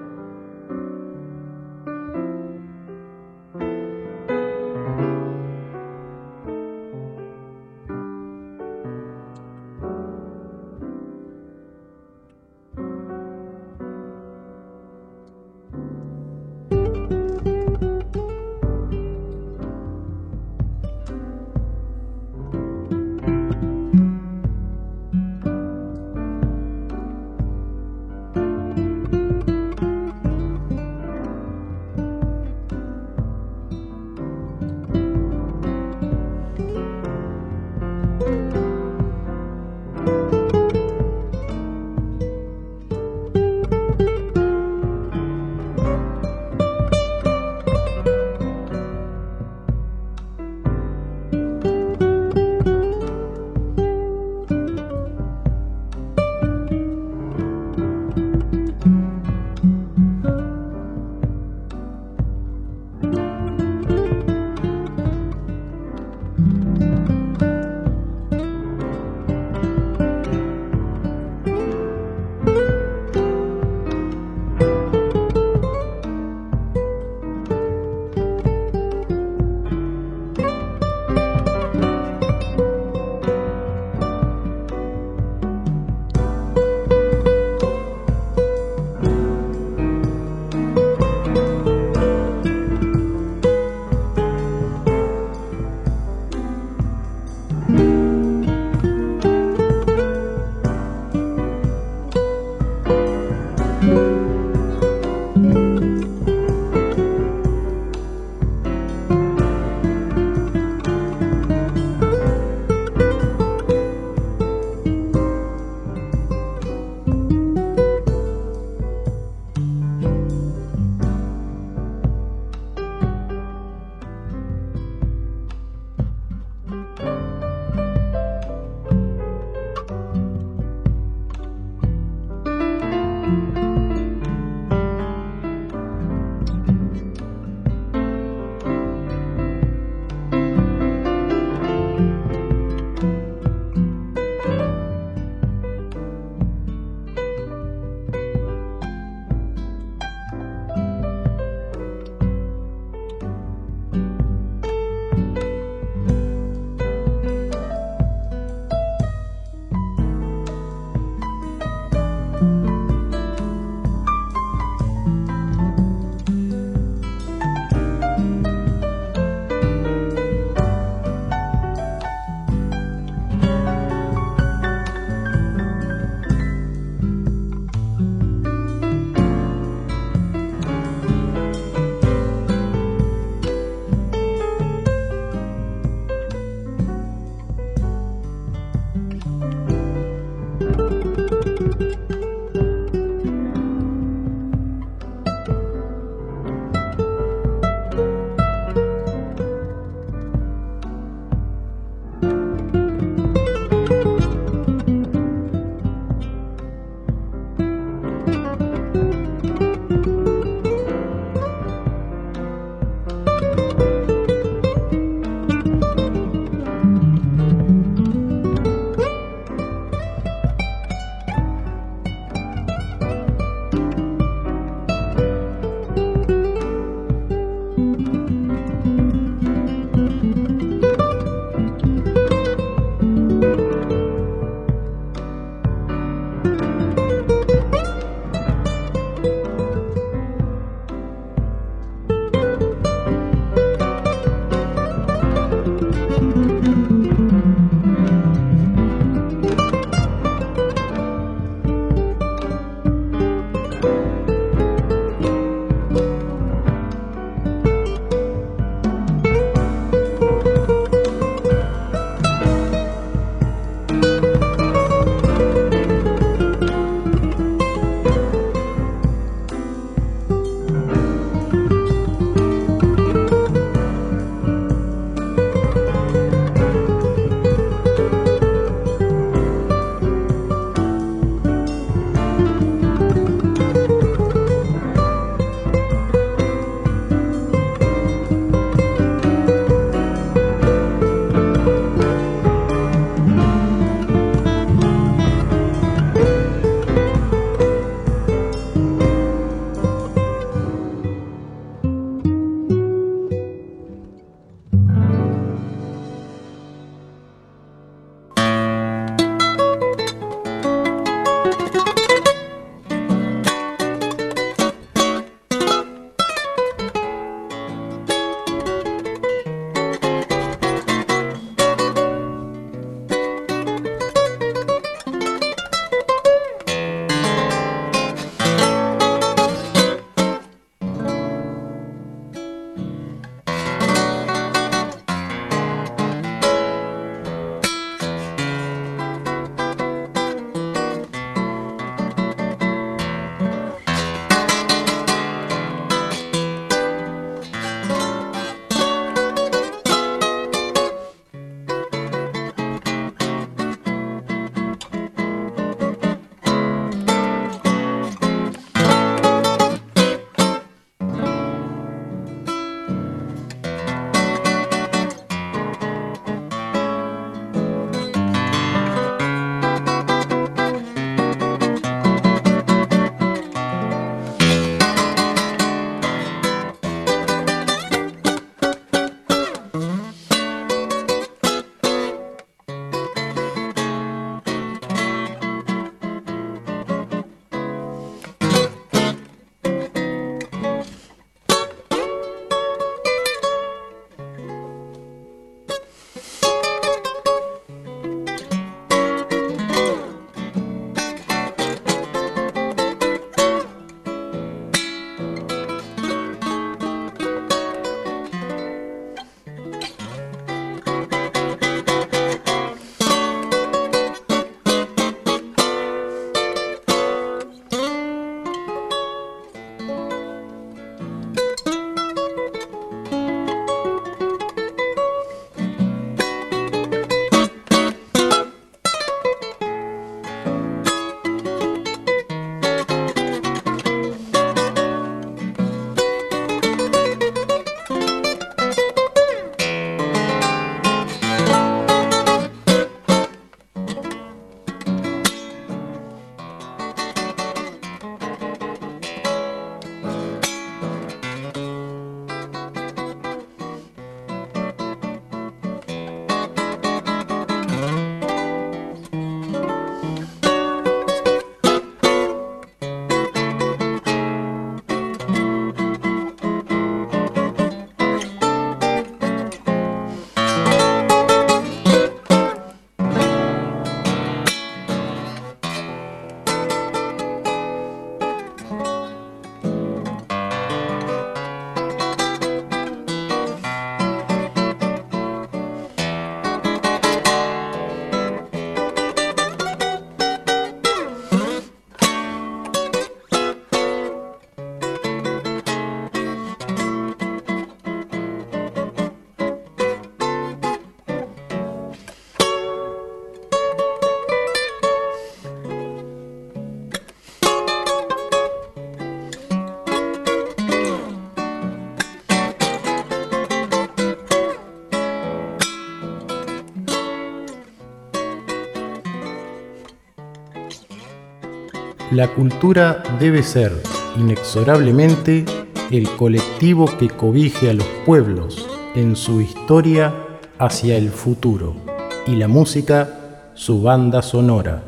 La cultura debe ser, inexorablemente, el colectivo que cobije a los pueblos en su historia hacia el futuro, y la música su banda sonora.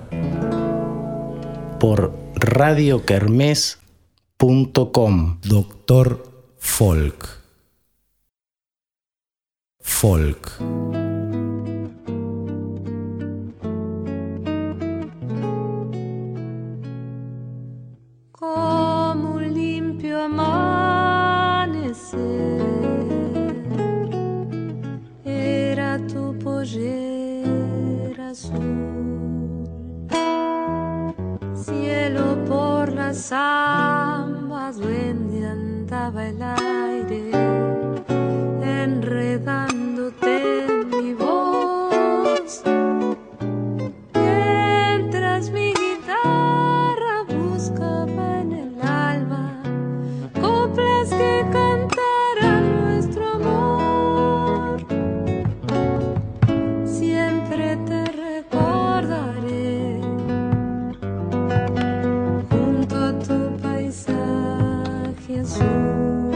Por radio kermés punto com. Doctor Folk. Folk. Como un limpio amanecer, era tu pollera azul, cielo por las zambas, duende andaba el aire, enredándote en mi voz, mientras mi guitarra buscaba en el alba coplas que cantaran nuestro amor. Siempre te recordaré junto a tu paisaje azul,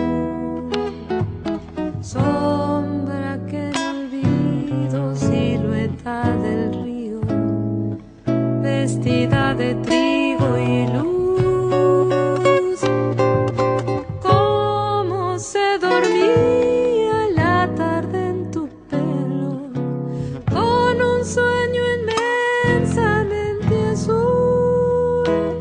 sombra que no olvido, silueta del río, vestida de trigo y luz. Cómo se dormía la tarde en tu pelo, con un sueño inmensamente azul.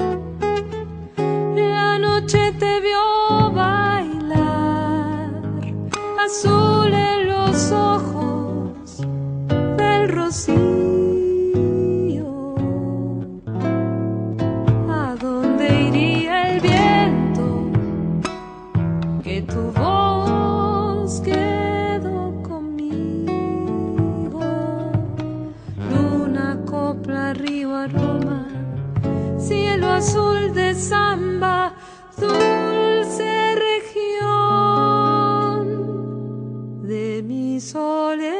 La noche te vio bailar, azul en los ojos del rocío. ¿A dónde iría el viento? Que tu voz quedó conmigo. Luna, copla, río, aroma, cielo azul de samba, dulce región de mi soledad.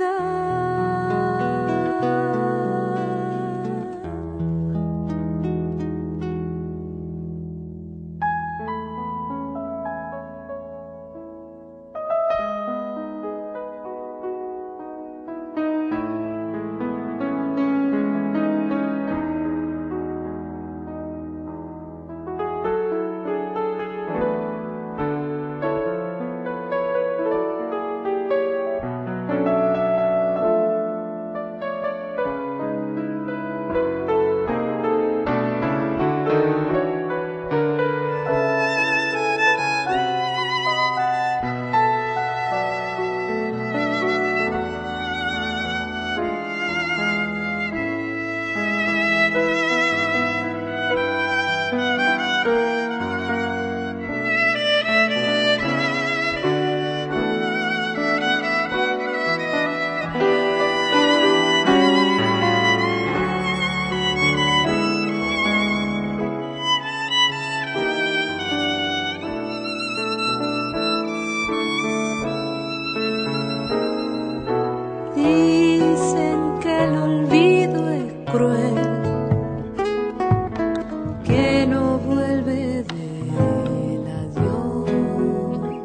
Dicen que el olvido es cruel, que no vuelve del adiós,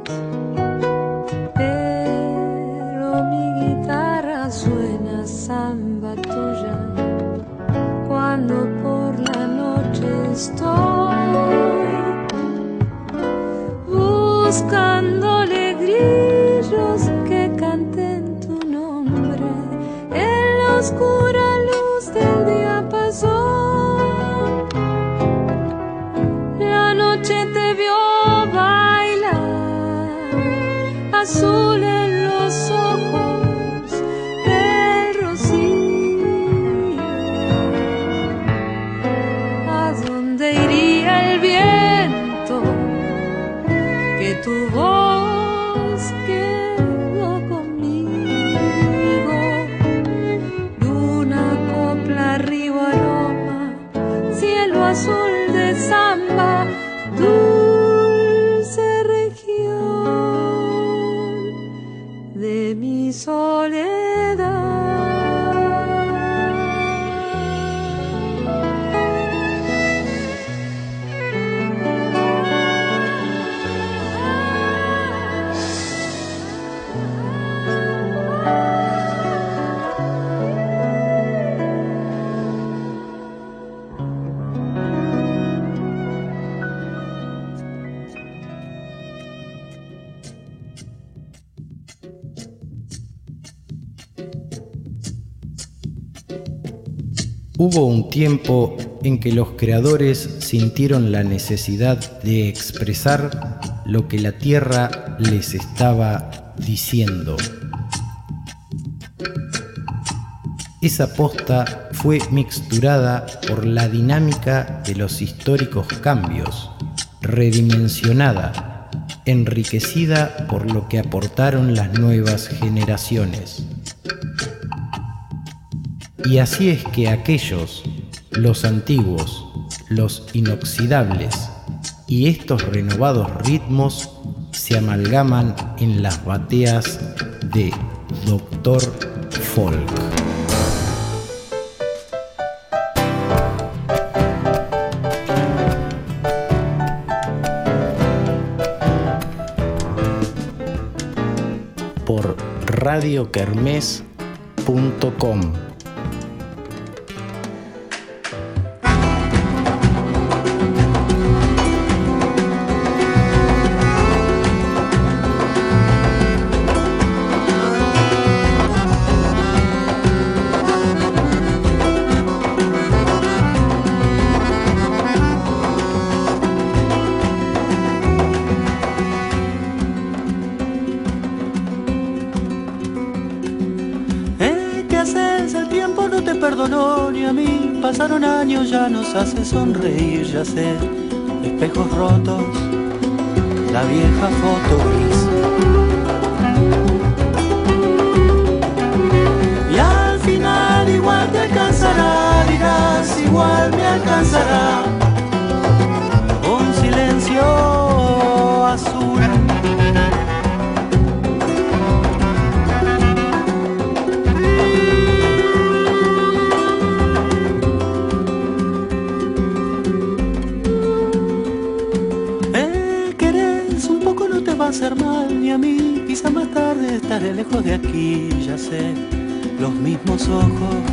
pero mi guitarra suena samba tuya cuando por la noche estoy buscándole grillos que canten tu nombre en la oscura luz del diapasón. La noche te vio bailar, azul en los ojos del rocío. ¿A dónde iría el viento? Que tu voz quedó conmigo. Luna, copla, Hubo un tiempo en que los creadores sintieron la necesidad de expresar lo que la tierra les estaba diciendo. Esa posta fue mixturada por la dinámica de los históricos cambios, redimensionada, enriquecida por lo que aportaron las nuevas generaciones. Y así es que aquellos, los antiguos, los inoxidables y estos renovados ritmos se amalgaman en las bateas de Doctor Folk. Por radio kermés punto com. Pasaron años, ya nos hace sonreír, ya sé, espejos rotos, la vieja foto gris. Y al final igual te alcanzará, dirás, igual me alcanzará, un silencio azul. Va a hacer mal ni a mí, quizá más tarde estaré lejos de aquí, ya sé, los mismos ojos.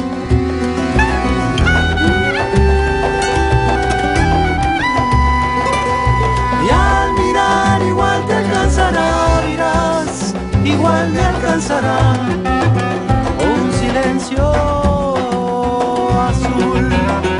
Y al mirar igual te alcanzará, dirás, igual me alcanzará, un silencio azul.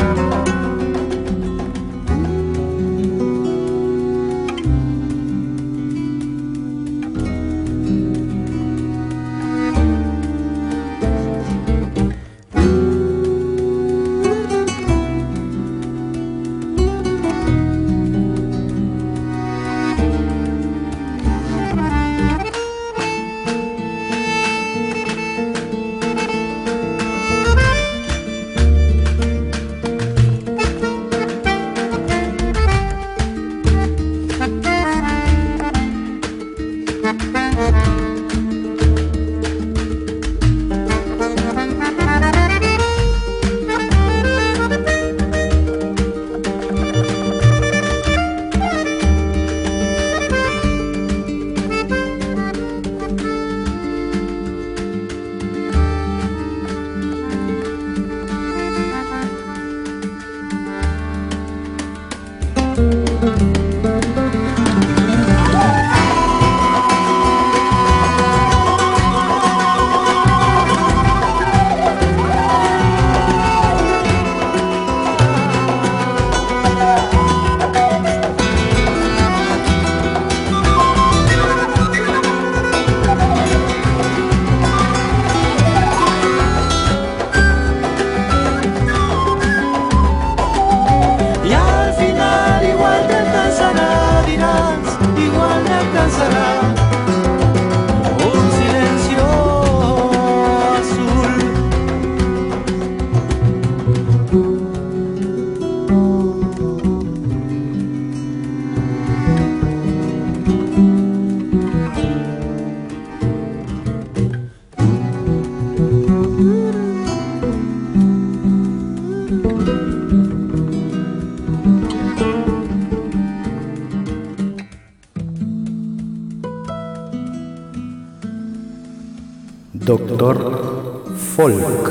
Doctor Folk,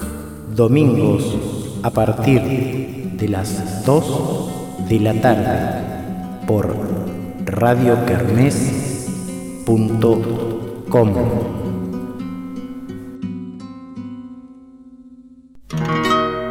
domingos a partir de las dos de la tarde por radio kermés punto com.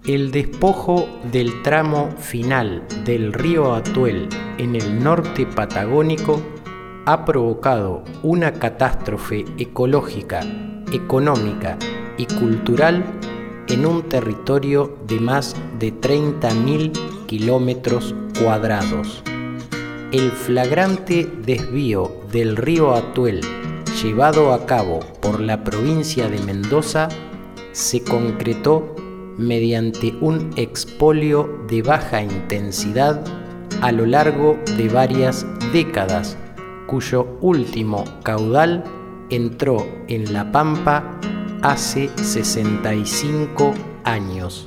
El despojo del tramo final del río Atuel en el norte patagónico ha provocado una catástrofe ecológica, económica y cultural en un territorio de más de treinta mil kilómetros cuadrados. El flagrante desvío del río Atuel llevado a cabo por la provincia de Mendoza se concretó mediante un expolio de baja intensidad a lo largo de varias décadas, cuyo último caudal entró en la Pampa hace sesenta y cinco años.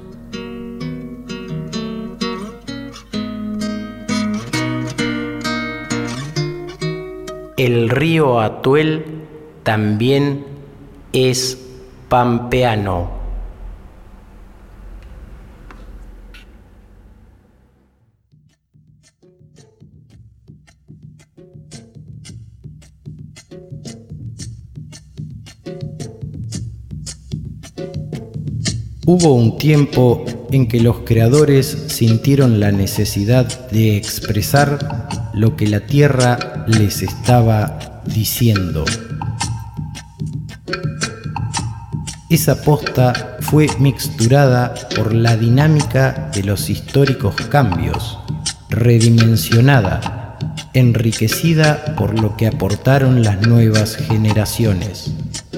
El río Atuel también es pampeano. Hubo un tiempo en que los creadores sintieron la necesidad de expresar lo que la tierra les estaba diciendo. Esa posta fue mixturada por la dinámica de los históricos cambios, redimensionada, enriquecida por lo que aportaron las nuevas generaciones.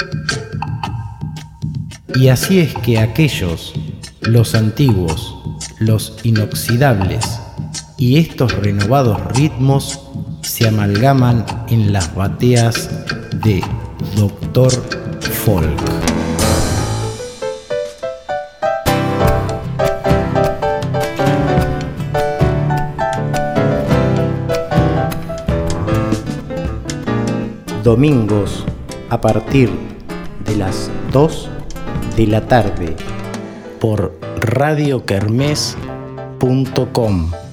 Y así es que aquellos, los antiguos, los inoxidables y estos renovados ritmos se amalgaman en las bateas de Doctor Folk. Domingos a partir de las dos de la tarde por radio kermés punto com.